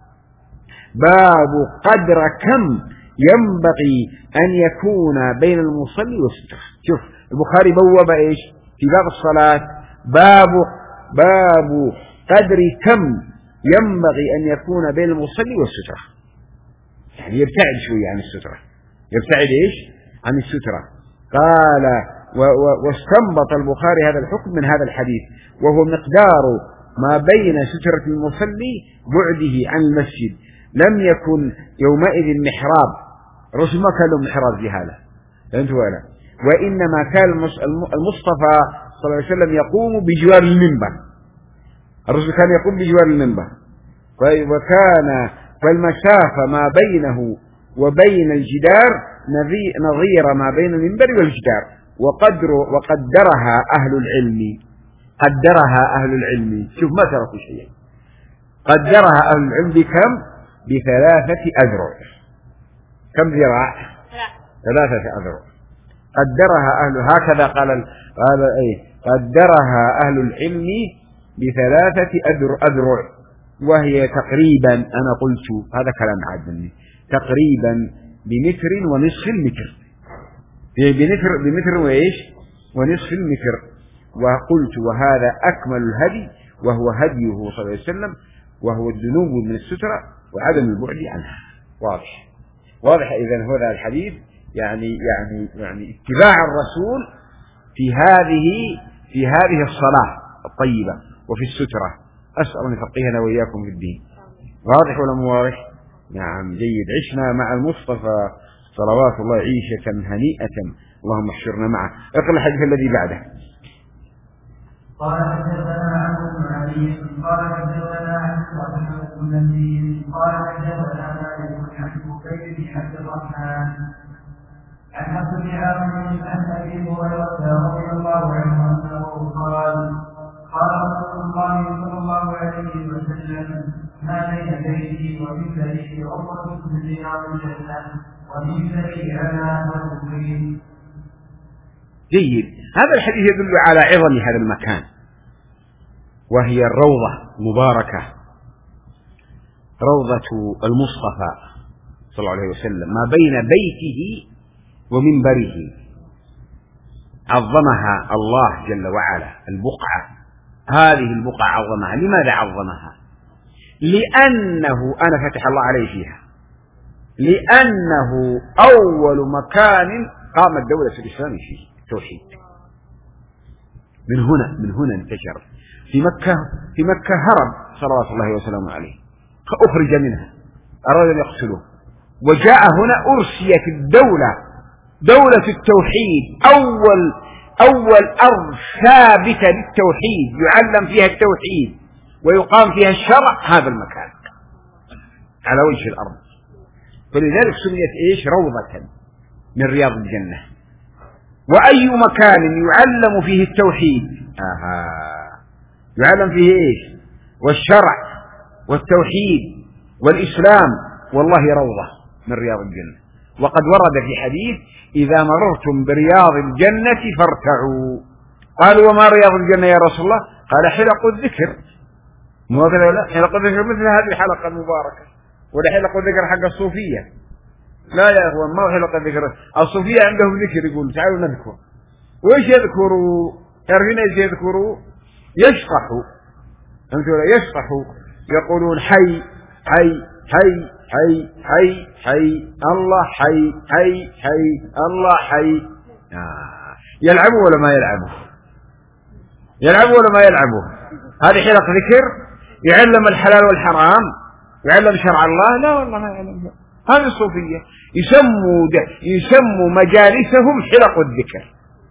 باب قدر كم ينبغي أن يكون بين المصلي والستر. شوف البخاري بوب إيش في باب الصلاة؟ باب باب قدر كم ينبغي أن يكون بين المصلي والستر، يعني يبتعد شوية عن السترة، يبتعد إيش عن السترة. قال واستنبط البخاري هذا الحكم من هذا الحديث، وهو مقدار ما بين سترة المصلي بعده عن المسجد. لم يكن يومئذ محراب، الرسول ما كان له محراب جهالة، فهمتوا ولا؟ وإنما كان المصطفى صلى الله عليه وسلم يقوم بجوار المنبر، الرسول كان يقوم بجوار المنبر، وكان فالمسافة ما بينه وبين الجدار نظير ما بين المنبر والجدار. وقدر وقدرها أهل العلم، قدرها أهل العلم، شوف ما تركوا شيئا، قدرها أهل العلم بكم؟ بثلاثة أذرع. كم ذراع؟ ثلاثة أذرع. قدرها أهل هكذا قال قال أي قدرها أهل العلم بثلاثة أذرع، وهي تقريبا أنا قلت هذا كلام عاد مني تقريبا بمتر ونصف المتر، بمتر بمتر وإيش ونصف المتر. وقلت وهذا أكمل الهدي، وهو هديه صلى الله عليه وسلم، وهو الدنو من السترة وعدم البعد عنها. واضح واضح إذن هذا الحديث يعني يعني يعني اتباع الرسول في هذه في هذه الصلاة الطيبة وفي السترة. أسأل أن يفقهنا وإياكم في الدين. واضح ولا مو واضح؟ نعم جيد. عشنا مع المصطفى صلوات الله عيشة هنيئة، اللهم احشرنا معه. اقرأ الحديث الذي بعده.
قال حدثنا عبد بن علي قال حدثنا عن صاحب بن قال حدثنا مالك عن بكير بن عبد الرحمن عن حفص بن عاصم عن ابي هريره رضي الله عنه انه قال قال رسول الله صلى الله عليه وسلم ما بين بيتي ومنبري عقبة من رياض الجنة ومنبري على ركبتي.
جيد. هذا الحديث يدل على عظم هذا المكان، وهي الروضة المباركة، روضة المصطفى صلى الله عليه وسلم، ما بين بيته ومنبره عظمها الله جل وعلا. البقعة هذه البقعة عظمها. لماذا عظمها؟ لأنه أنا فتح الله عليه فيها، لأنه أول مكان قامت دولة الإسلام فيه التوحيد. من هنا من هنا انتشر في مكة. في مكة هرب صلوات الله وسلامه عليه فأخرج منها، أراد أن يقتلوه، وجاء هنا أرسيت الدولة، دولة التوحيد، أول أول أرض ثابتة للتوحيد يعلم فيها التوحيد ويقام فيها الشرع، هذا المكان على وجه الأرض. فلذلك سميت إيش؟ روضة من رياض الجنة. وأي مكان يعلم فيه التوحيد آها يعلم فيه إيش؟ والشرع والتوحيد والإسلام، والله روضة من رياض الجنة. وقد ورد في حديث إذا مررتم برياض الجنة فارتعوا. قالوا وما رياض الجنة يا رسول الله؟ قال حلق الذكر. مو كذا ولا؟ حلق الذكر مثل هذه الحلقة المباركة، ولا حلق الذكر حق الصوفية. لا يا أخوان، ما حلق الذكر. الصوفية عندهم ذكر، يقول تعالوا نذكر. وإيش يذكروا؟ تعرفين إيش يذكروا؟ يشطحوا. أنتوا لا يشطحوا، يقولون حي حي حي حي حي حي الله حي حي حي الله حي. آه. يلعبوا ولا ما يلعبوا؟ يلعبوا ولا ما يلعبوا؟ هذه حلق ذكر يعلم الحلال والحرام، يعلم شرع الله؟ لا والله ما يعلم. هذه الصوفية يسموا يسموا مجالسهم حلق الذكر.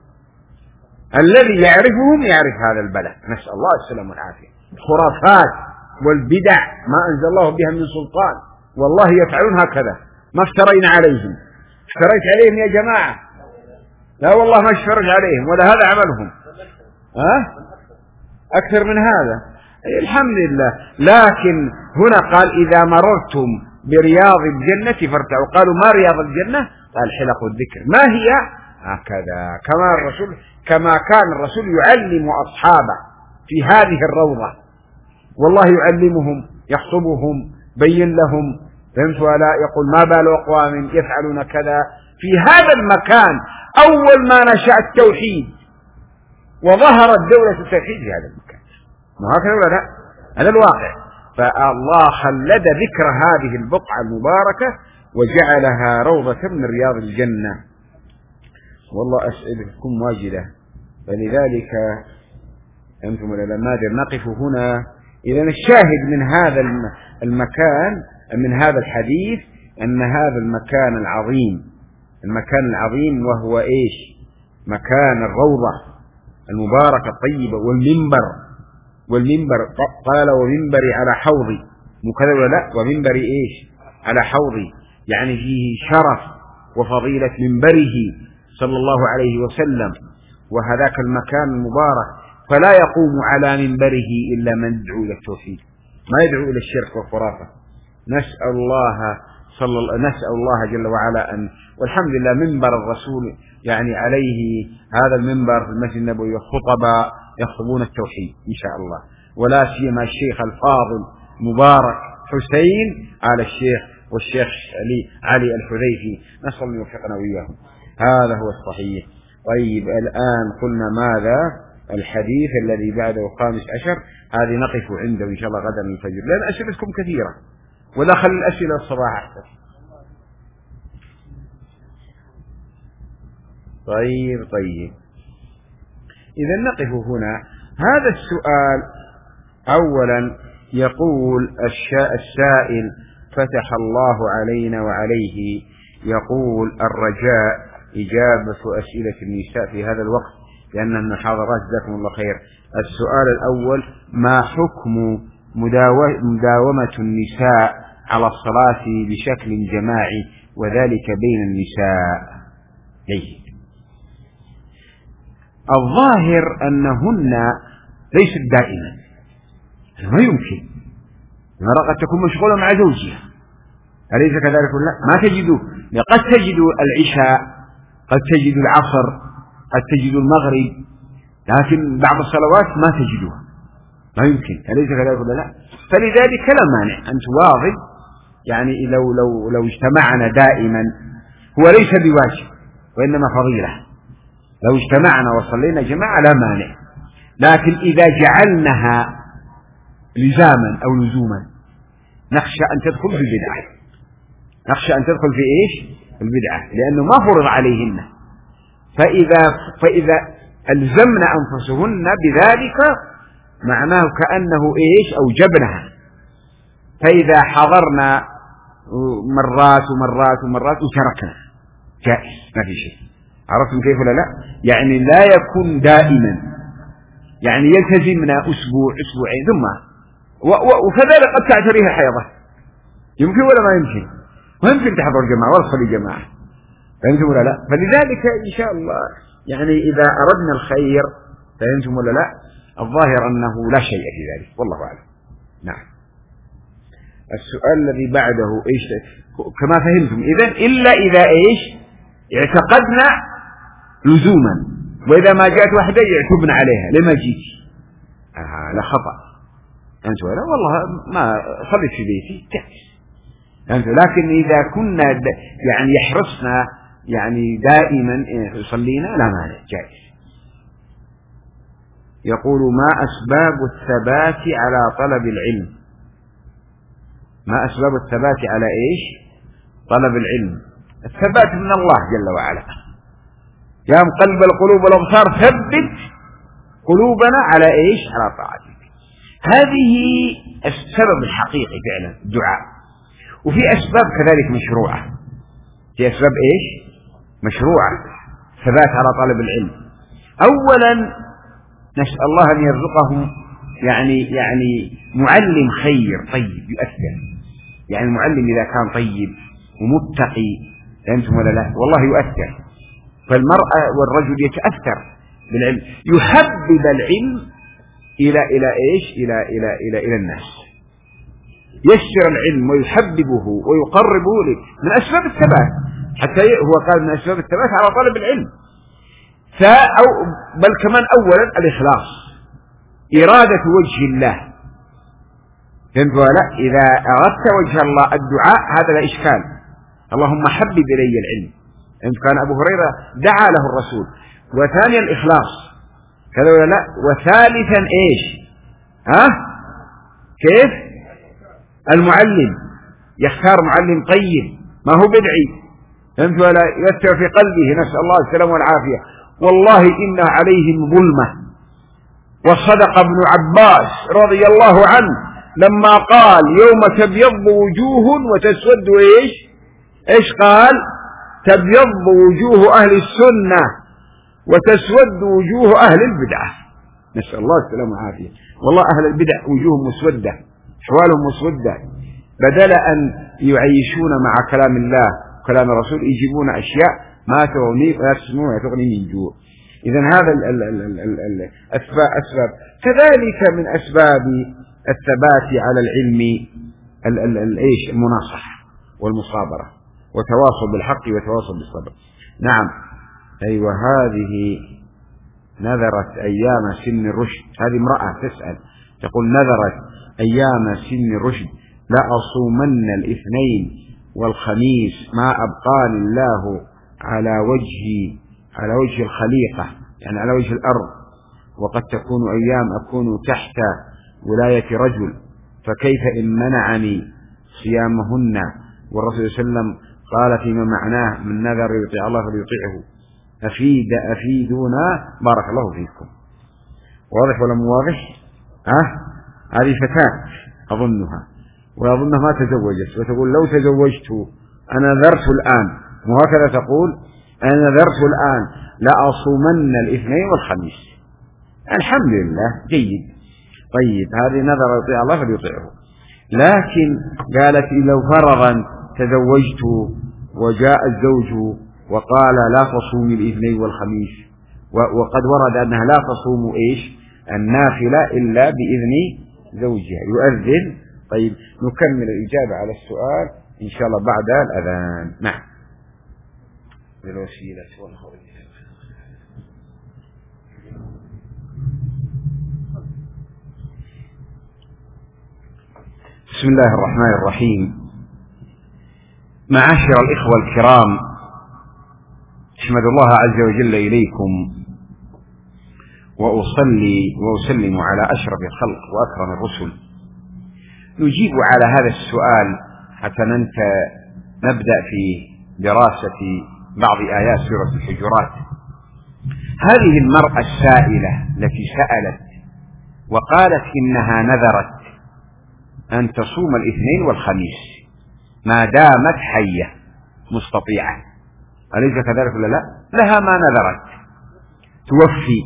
الذي يعرفهم يعرف هذا البلاء، نسأل الله السلامة والعافية. الخرافات والبدع ما أنزل الله بها من سلطان، والله يفعلون هكذا. ما افترينا عليهم. افتريت عليهم يا جماعة؟ لا والله ما اشتريت عليهم، ولا هذا عملهم. ها؟ أكثر من هذا. الحمد لله. لكن هنا قال إذا مررتم برياض الجنة فارتعوا. قالوا ما رياض الجنة؟ قال حلق الذكر. ما هي؟ هكذا كما الرسول كما كان الرسول يعلم أصحابه في هذه الروضة، والله يعلمهم يخطبهم بين لهم، فهمت ولا؟ يقول ما بال أقوام يفعلون كذا في هذا المكان أول ما نشأ التوحيد وظهرت دولة التوحيد في هذا المكان. ما هكذا ولا لا؟ هذا الواقع. فالله خلد ذكر هذه البقعة المباركة وجعلها روضة من رياض الجنة. والله أسئلتكم واجدة، فلذلك أنتم العلماء نقف هنا. إذا الشاهد من هذا المكان من هذا الحديث أن هذا المكان العظيم المكان العظيم وهو إيش؟ مكان الروضة المباركة الطيبة والمنبر والمنبر قال ومنبري على حوضي، مو كذا ولا لا؟ ومنبري إيش؟ على حوضي، يعني فيه شرف وفضيلة منبره صلى الله عليه وسلم، وهذاك المكان المبارك. فلا يقوم على منبره إلا من يدعو إلى التوحيد، ما يدعو إلى الشرك والخرافة. نسأل الله صلى الله نسأل الله جل وعلا أن والحمد لله منبر الرسول يعني عليه هذا المنبر في المسجد النبوي خطباء يخطبون التوحيد إن شاء الله، ولا سيما الشيخ الفاضل مبارك حسين آل الشيخ والشيخ علي علي الحذيفي، نسأل الله يوفقنا وإياهم. هذا هو الصحيح. طيب الآن قلنا ماذا؟ الحديث الذي بعده خامس عشر، هذه نقف عنده إن شاء الله غدا من الفجر، لأن أسئلتكم كثيرة، ولا خلي الأسئلة الصباح أحسن. طيب طيب إذا نقف هنا. هذا السؤال أولا يقول السائل فتح الله علينا وعليه، يقول الرجاء إجابة أسئلة النساء في هذا الوقت لأن المحاضرات جزاكم الله خير. السؤال الأول ما حكم مداومة النساء على الصلاة بشكل جماعي وذلك بين النساء؟ جيد. الظاهر أنهن ليست دائما، ما يمكن، المرأة قد تكون مشغولة مع زوجها، أليس كذلك ولا لا؟ ما تجدوا، قد تجدوا العشاء، قد تجدوا العصر، قد تجدوا المغرب، لكن بعض الصلوات ما تجدوها، ما يمكن، أليس كذلك ولا لا؟ فلذلك لا مانع أن تواظب، يعني لو لو لو اجتمعنا دائما، هو ليس بواجب وإنما فضيلة، لو اجتمعنا وصلينا جماعة لا مانع، لكن إذا جعلناها لزاما أو لزوما نخشى أن تدخل في البدعة، نخشى أن تدخل في إيش؟ البدعة، لأنه ما فرض عليهن. فإذا فإذا ألزمنا أنفسهن بذلك معناه كأنه إيش؟ أوجبنها. فإذا حضرنا مرات ومرات ومرات وتركنا جائز، ما في شيء. عرفتم كيف ولا لا؟ يعني لا يكون دائما، يعني يلتزمنا أسبوع أسبوعين ثم وكذلك قد تعتريها حيضة، يمكن ولا ما يمكن؟ ويمكن تحضر جماعة ولا تصلي جماعة، فهمتم ولا لا؟ فلذلك إن شاء الله يعني إذا أردنا الخير، فهمتم ولا لا؟ الظاهر أنه لا شيء في ذلك، والله أعلم. نعم. السؤال الذي بعده إيش؟ كما فهمتم إذن إلا إذا إيش؟ اعتقدنا لزوما، وإذا ما جاءت واحدة يعتبنا عليها لما جيت، آه لا خطأ، أنت ولا والله ما صليت في بيتي جائز، أنت. لكن إذا كنا يعني يحرصنا يعني دائما صلينا لا مانع جائز. يقول ما أسباب الثبات على طلب العلم؟ ما أسباب الثبات على إيش؟ طلب العلم. الثبات من الله جل وعلا. يا مقلب القلوب والأبصار ثبت قلوبنا على إيش؟ على طاعتك. هذه السبب الحقيقي فعلا الدعاء. وفي أسباب كذلك مشروعة. في أسباب إيش؟ مشروعة ثبات على طلب العلم. أولا نسأل الله أن يرزقهم يعني يعني معلم خير طيب يؤثر. يعني المعلم إذا كان طيب ومتقي أنتم ولا لا والله يؤثر. فالمرأة والرجل يتأثر بالعلم، يحبب العلم إلى إلى إيش؟ إلى إلى إلى إلى الناس، يسر العلم ويحببه ويقربه له من أسباب الثبات. حتى هو قال من أسباب الثبات على طلب العلم. أو بل كمان أولا الإخلاص، إرادة وجه الله. فهمت ولا؟ إذا أردت وجه الله الدعاء هذا لا إشكال. اللهم حبب إلي العلم. فهمت؟ كان أبو هريرة دعا له الرسول. وثانيا الإخلاص كذا ولا لا؟ وثالثا إيش؟ ها؟ كيف؟ المعلم يختار معلم طيب ما هو بدعي. فهمت ولا؟ يؤثر في قلبه. نسأل الله السلامة والعافية. والله إن عليهم ظلمة. وصدق ابن عباس رضي الله عنه لما قال يوم تبيض وجوه وتسود إيش؟ إيش قال؟ تبيض وجوه أهل السنة وتسود وجوه أهل البدعة. نسأل الله السلامة والعافية. والله أهل البدع وجوههم مسودة، أحوالهم مسودة، بدل أن يعيشون مع كلام الله وكلام الرسول يجيبون أشياء ما تغني ولا تسمع تغني من جوع. إذن هذا الأسباب أسباب. كذلك من أسباب الثبات على العلم الإيش؟ المناصحة والمصابرة وتواصل بالحق وتواصل بالصبر. نعم أيوة. هذه نذرت أيام سن الرشد. هذه امرأة تسأل تقول نذرت أيام سن الرشد لا أصومن الاثنين والخميس ما أبقاني الله على وجه على وجه الخليقة، يعني على وجه الأرض، وقد تكون أيام أكون تحت ولاية رجل، فكيف إن منعني صيامهن؟ والرسول صلى الله عليه وسلم قال فيما معناه من نذر يطيع الله فليطيعه. أفيد أفيدونا بارك الله فيكم. واضح ولا مو واضح؟ أه؟ هذه فتاة أظنها وأظنها ما تزوجت وتقول لو تزوجت أنا نذرت الآن، وهكذا تقول أنا نذرت الآن لا أصومن الاثنين والخميس. الحمد لله جيد. طيب هذه نذر يطيع الله فليطيعه. لكن قالت لو فرضا تزوجت وجاء الزوج وقال لا تصومي الاثنين والخميس، وقد ورد أنها لا تصوم إيش؟ النافلة إلا بإذن زوجها يؤذن. طيب نكمل الإجابة على السؤال إن شاء الله بعد الأذان. نعم. بالوسيلة والفضيلة. بسم الله الرحمن الرحيم. معاشر الإخوة الكرام، أحمد الله عز وجل إليكم وأصلي وأسلم على أشرف الخلق وأكرم الرسل. نجيب على هذا السؤال حتى نبدأ في دراسة بعض آيات سورة الحجرات. هذه المرأة السائلة التي سألت وقالت إنها نذرت أن تصوم الاثنين والخميس ما دامت حية مستطيعة، أليس كذلك ولا لا؟ لها ما نذرت، توفي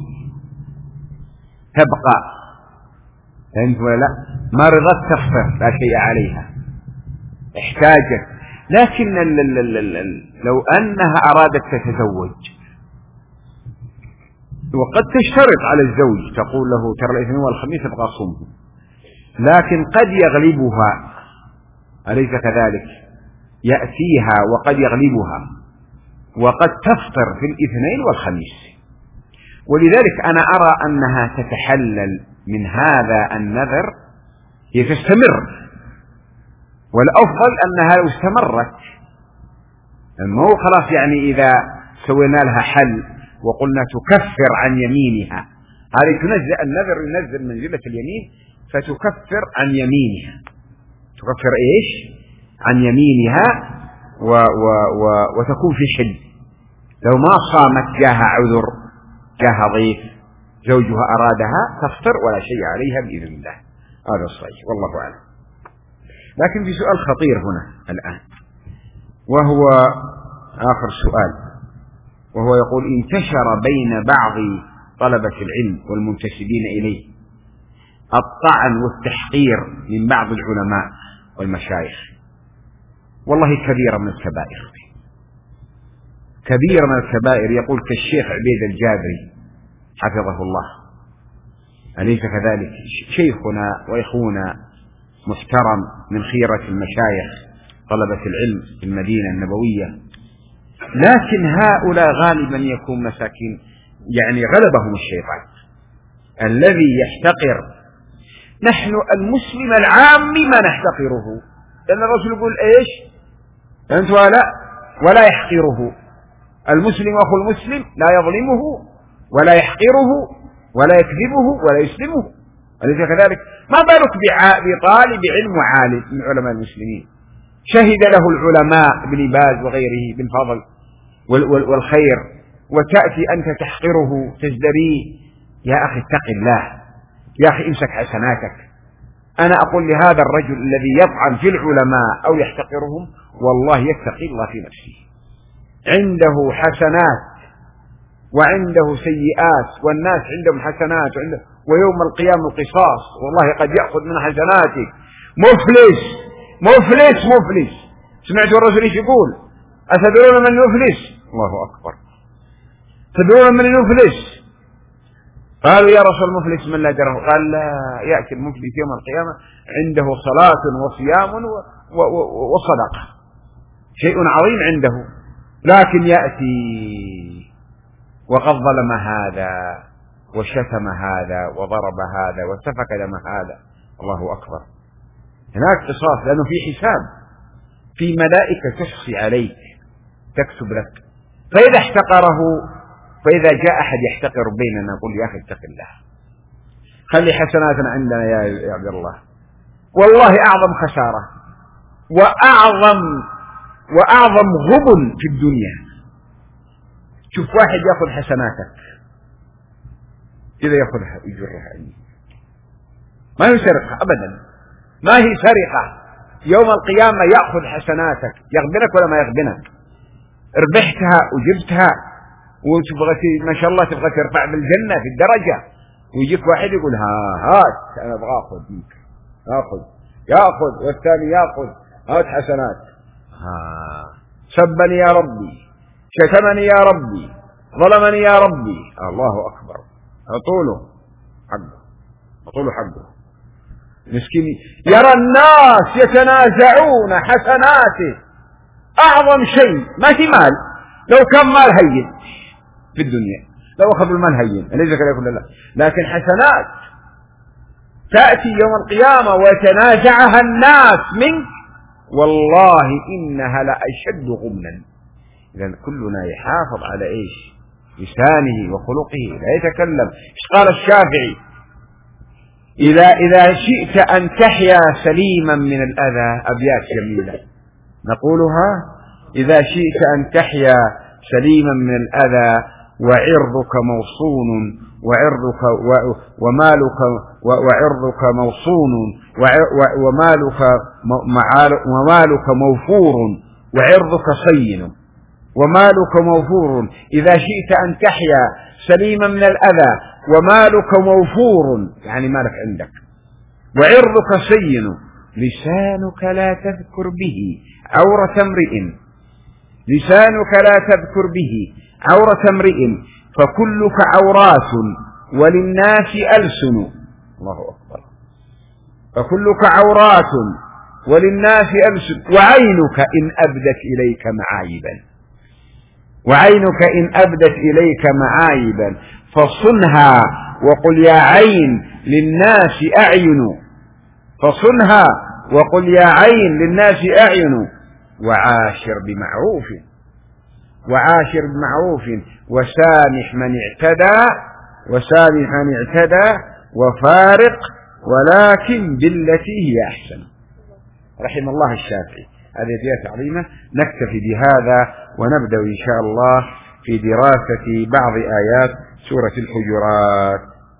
تبقى، فهمت ولا لا؟ ما رضت تفطر لا شيء عليها، احتاجت. لكن لو أنها أرادت تتزوج وقد تشترط على الزوج تقول له ترى الاثنين والخميس ابقى صومه، لكن قد يغلبها، أليس كذلك؟ يأتيها وقد يغلبها وقد تفطر في الاثنين والخميس. ولذلك أنا أرى أنها تتحلل من هذا النذر، هي تستمر، والأفضل أنها لو استمرت مو خلاص، يعني إذا سوينا لها حل وقلنا تكفر عن يمينها، هذه تنزل النذر ينزل منزلة اليمين فتكفر عن يمينها. تكفر إيش عن يمينها و و و وتكون في حل. لو ما صامت جاها عذر، جاها ضيف، زوجها أرادها تفطر ولا شيء عليها بإذن الله. هذا الصحيح والله أعلم. لكن في سؤال خطير هنا الآن، وهو آخر سؤال، وهو يقول: انتشر بين بعض طلبة العلم والمنتسبين إليه الطعن والتحقير من بعض العلماء والمشايخ، والله كبيرة من الكبائر، كبيرة من الكبائر. يقول كالشيخ عبيد الجابري حفظه الله، أليس كذلك؟ شيخنا وإخونا محترم من خيرة المشايخ طلبة العلم في المدينة النبوية، لكن هؤلاء غالبا يكون مساكين، يعني غلبهم الشيطان الذي يحتقر. نحن المسلم العامي ما نحتقره، لأن الرسول يقول إيش؟ أنت ولا ولا يحقره. المسلم أخو المسلم لا يظلمه ولا يحقره ولا يكذبه ولا يسلمه، أليس كذلك؟ ما بالك بطالب علم وعالم من علماء المسلمين شهد له العلماء ابن باز وغيره بالفضل والخير، وتأتي أنت تحقره تزدريه. يا أخي اتق الله، يا أخي امسك حسناتك. أنا أقول لهذا الرجل الذي يطعن في العلماء أو يحتقرهم، والله يتقي الله في نفسه، عنده حسنات وعنده سيئات، والناس عندهم حسنات وعنده، ويوم القيامة القصاص، والله قد يأخذ من حسناتك. مفلس مفلس مفلس. سمعت الرسول ايش يقول؟ أتدرون من يفلس؟ الله أكبر. تدرون من يفلس؟ قالوا يا رسول المفلس من لا درهم؟ قال لا، يأتي المفلس يوم القيامة عنده صلاة وصيام وصدقة، شيء عظيم عنده، لكن يأتي وقد ظلم هذا وشتم هذا وضرب هذا وسفك دم هذا. الله أكبر. هناك قصاص، لأنه في حساب، في ملائكة تحصي عليك تكتب لك. فإذا احتقره، فإذا جاء أحد يحتقر بيننا نقول يا أخي اتق الله، خلي حسناتنا عندنا يا عبد الله. والله أعظم خسارة وأعظم وأعظم غبن في الدنيا، شوف واحد يأخذ حسناتك كذا، يأخذها ويجرها عني، ما هي سرقة أبدا، ما هي سرقة. يوم القيامة يأخذ حسناتك، يغبنك ولا ما يغبنك؟ ربحتها وجبتها وتبغى ما شاء الله تبغى ترفع بالجنة في الدرجة، ويجيك واحد يقول ها هات أنا أبغى أخذ منك، أخذ يأخذ والثاني يأخذ، هات حسنات. ها سبني يا ربي، شتمني يا ربي، ظلمني يا ربي. الله أكبر. أطوله حقه، أطوله حقه. مسكين يرى الناس يتنازعون حسناته، أعظم شيء ما في مال، لو كان مال هين في الدنيا لو أخذوا المال هين، أليس كذلك ولا لا؟ لكن حسنات تأتي يوم القيامة ويتنازعها الناس منك، والله إنها لأشد غمنا. إذن كلنا يحافظ على إيش؟ لسانه وخلقه، لا يتكلم. إيش قال الشافعي؟ إذا إذا شئت أن تحيا سليما من الأذى، أبيات جميلة نقولها: إذا شئت أن تحيا سليما من الأذى وعرضك موصون وعرضك ومالك وعرضك موصون ومالك ومالك موفور وعرضك صين ومالك موفور. إذا شئت أن تحيا سليما من الأذى ومالك موفور، يعني مالك عندك، وعرضك صين، لسانك لا تذكر به عورة امرئ، لسانك لا تذكر به عورة امرئ، فكلك عورات وللناس ألسن. الله أكبر. فكلك عورات وللناس ألسن، وعينك إن أبدت إليك معايبا، وعينك إن أبدت إليك معايبا فصنها وقل يا عين للناس أعين، فصنها وقل يا عين للناس أعين، وعاشر بمعروف وعاشر بمعروف وسامح من اعتدى وسامح من اعتدى وفارق ولكن بالتي هي أحسن. رحم الله الشافعي. هذه أبيات عظيمة. نكتفي بهذا ونبدأ إن شاء الله في دراسة بعض آيات سورة الحجرات.